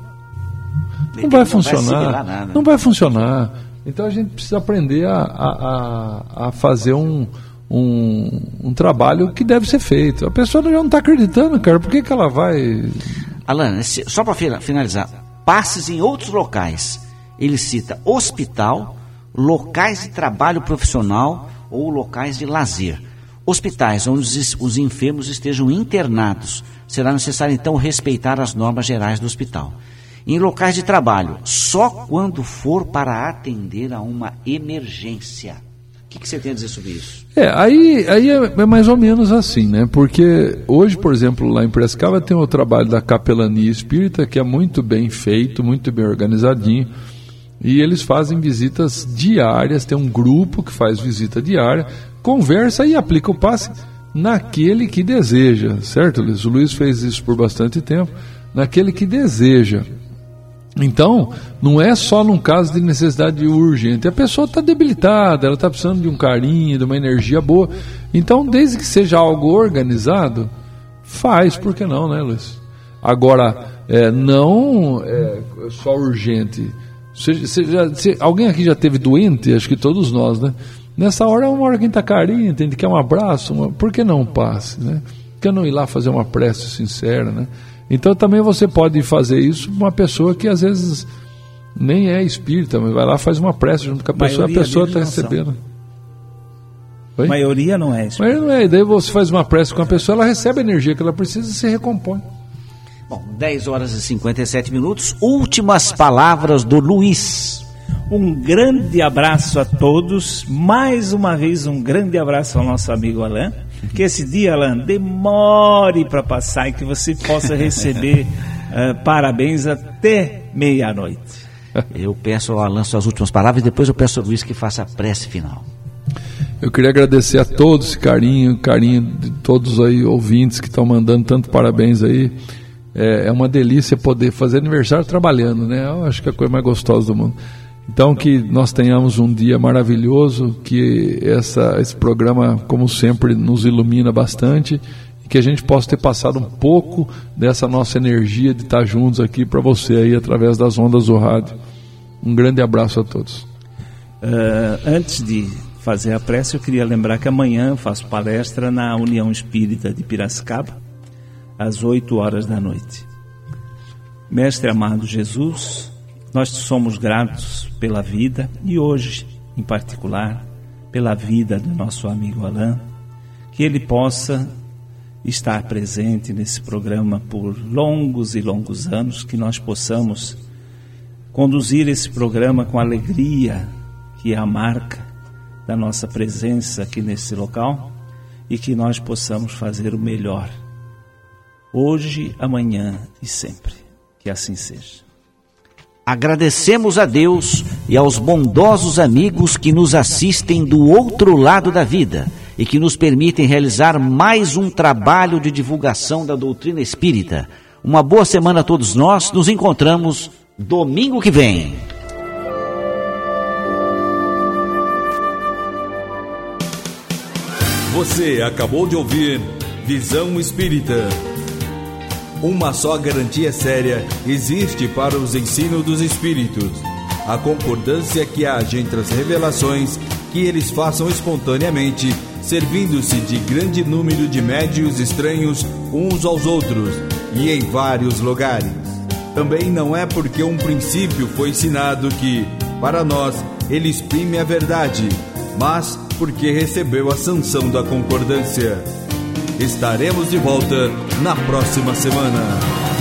Não vai funcionar. Não vai funcionar. Então a gente precisa aprender a, a, a fazer um, um, um trabalho que deve ser feito. A pessoa já não está acreditando, cara, por que que ela vai... Alan, só para finalizar, passes em outros locais. Ele cita hospital, locais de trabalho profissional ou locais de lazer. Hospitais onde os, os enfermos estejam internados. Será necessário, então, respeitar as normas gerais do hospital. Em locais de trabalho, só quando for para atender a uma emergência. O que, que você tem a dizer sobre isso? É, aí, aí é, é mais ou menos assim, né? Porque hoje, por exemplo, lá em Piracicaba tem o trabalho da capelania espírita, que é muito bem feito, muito bem organizadinho. E eles fazem visitas diárias, tem um grupo que faz visita diária, conversa e aplica o passe naquele que deseja, certo, Luiz? O Luiz fez isso por bastante tempo, naquele que deseja. Então, não é só num caso de necessidade urgente, a pessoa está debilitada, ela está precisando de um carinho, de uma energia boa. Então, desde que seja algo organizado, faz, por que não, né, Luiz? Agora, é, não é só urgente. Se, se, já, se alguém aqui já teve doente, acho que todos nós, né? Nessa hora é uma hora que a gente está carente, a gente quer um abraço, uma, por que não um passe, né? Por que não ir lá fazer uma prece sincera, né? Então também você pode fazer isso com uma pessoa que às vezes nem é espírita, mas vai lá, faz uma prece junto com a pessoa, a pessoa está recebendo. A maioria não é espírita. Mas não é, daí você faz uma prece com a pessoa, ela recebe a energia que ela precisa e se recompõe. Bom, dez horas e cinquenta e sete minutos, últimas palavras do Luiz. Um grande abraço a todos, mais uma vez um grande abraço ao nosso amigo Alain, que esse dia, Alain, demore para passar e que você possa receber uh, parabéns até meia-noite. Eu peço ao Alain suas últimas palavras e depois eu peço ao Luiz que faça a prece final. Eu queria agradecer a todos esse carinho, carinho de todos aí ouvintes que estão mandando tanto parabéns aí. É, é uma delícia poder fazer aniversário trabalhando, né? Eu acho que é a coisa mais gostosa do mundo. Então, que nós tenhamos um dia maravilhoso, que essa, esse programa, como sempre, nos ilumina bastante e que a gente possa ter passado um pouco dessa nossa energia de estar juntos aqui para você aí através das ondas do rádio. Um grande abraço a todos. Uh, antes de fazer a prece, eu queria lembrar que amanhã eu faço palestra na União Espírita de Piracicaba, às oito horas da noite. Mestre amado Jesus, nós somos gratos pela vida e hoje, em particular, pela vida do nosso amigo Alain, que ele possa estar presente nesse programa por longos e longos anos, que nós possamos conduzir esse programa com alegria, que é a marca da nossa presença aqui nesse local, e que nós possamos fazer o melhor, hoje, amanhã e sempre. Que assim seja. Agradecemos a Deus e aos bondosos amigos que nos assistem do outro lado da vida e que nos permitem realizar mais um trabalho de divulgação da doutrina espírita. Uma boa semana a todos nós. Nos encontramos domingo que vem. Você acabou de ouvir Visão Espírita. Uma só garantia séria existe para os ensinos dos espíritos: a concordância que haja entre as revelações que eles façam espontaneamente, servindo-se de grande número de médiuns estranhos uns aos outros e em vários lugares. Também não é porque um princípio foi ensinado que, para nós, ele exprime a verdade, mas porque recebeu a sanção da concordância. Estaremos de volta na próxima semana.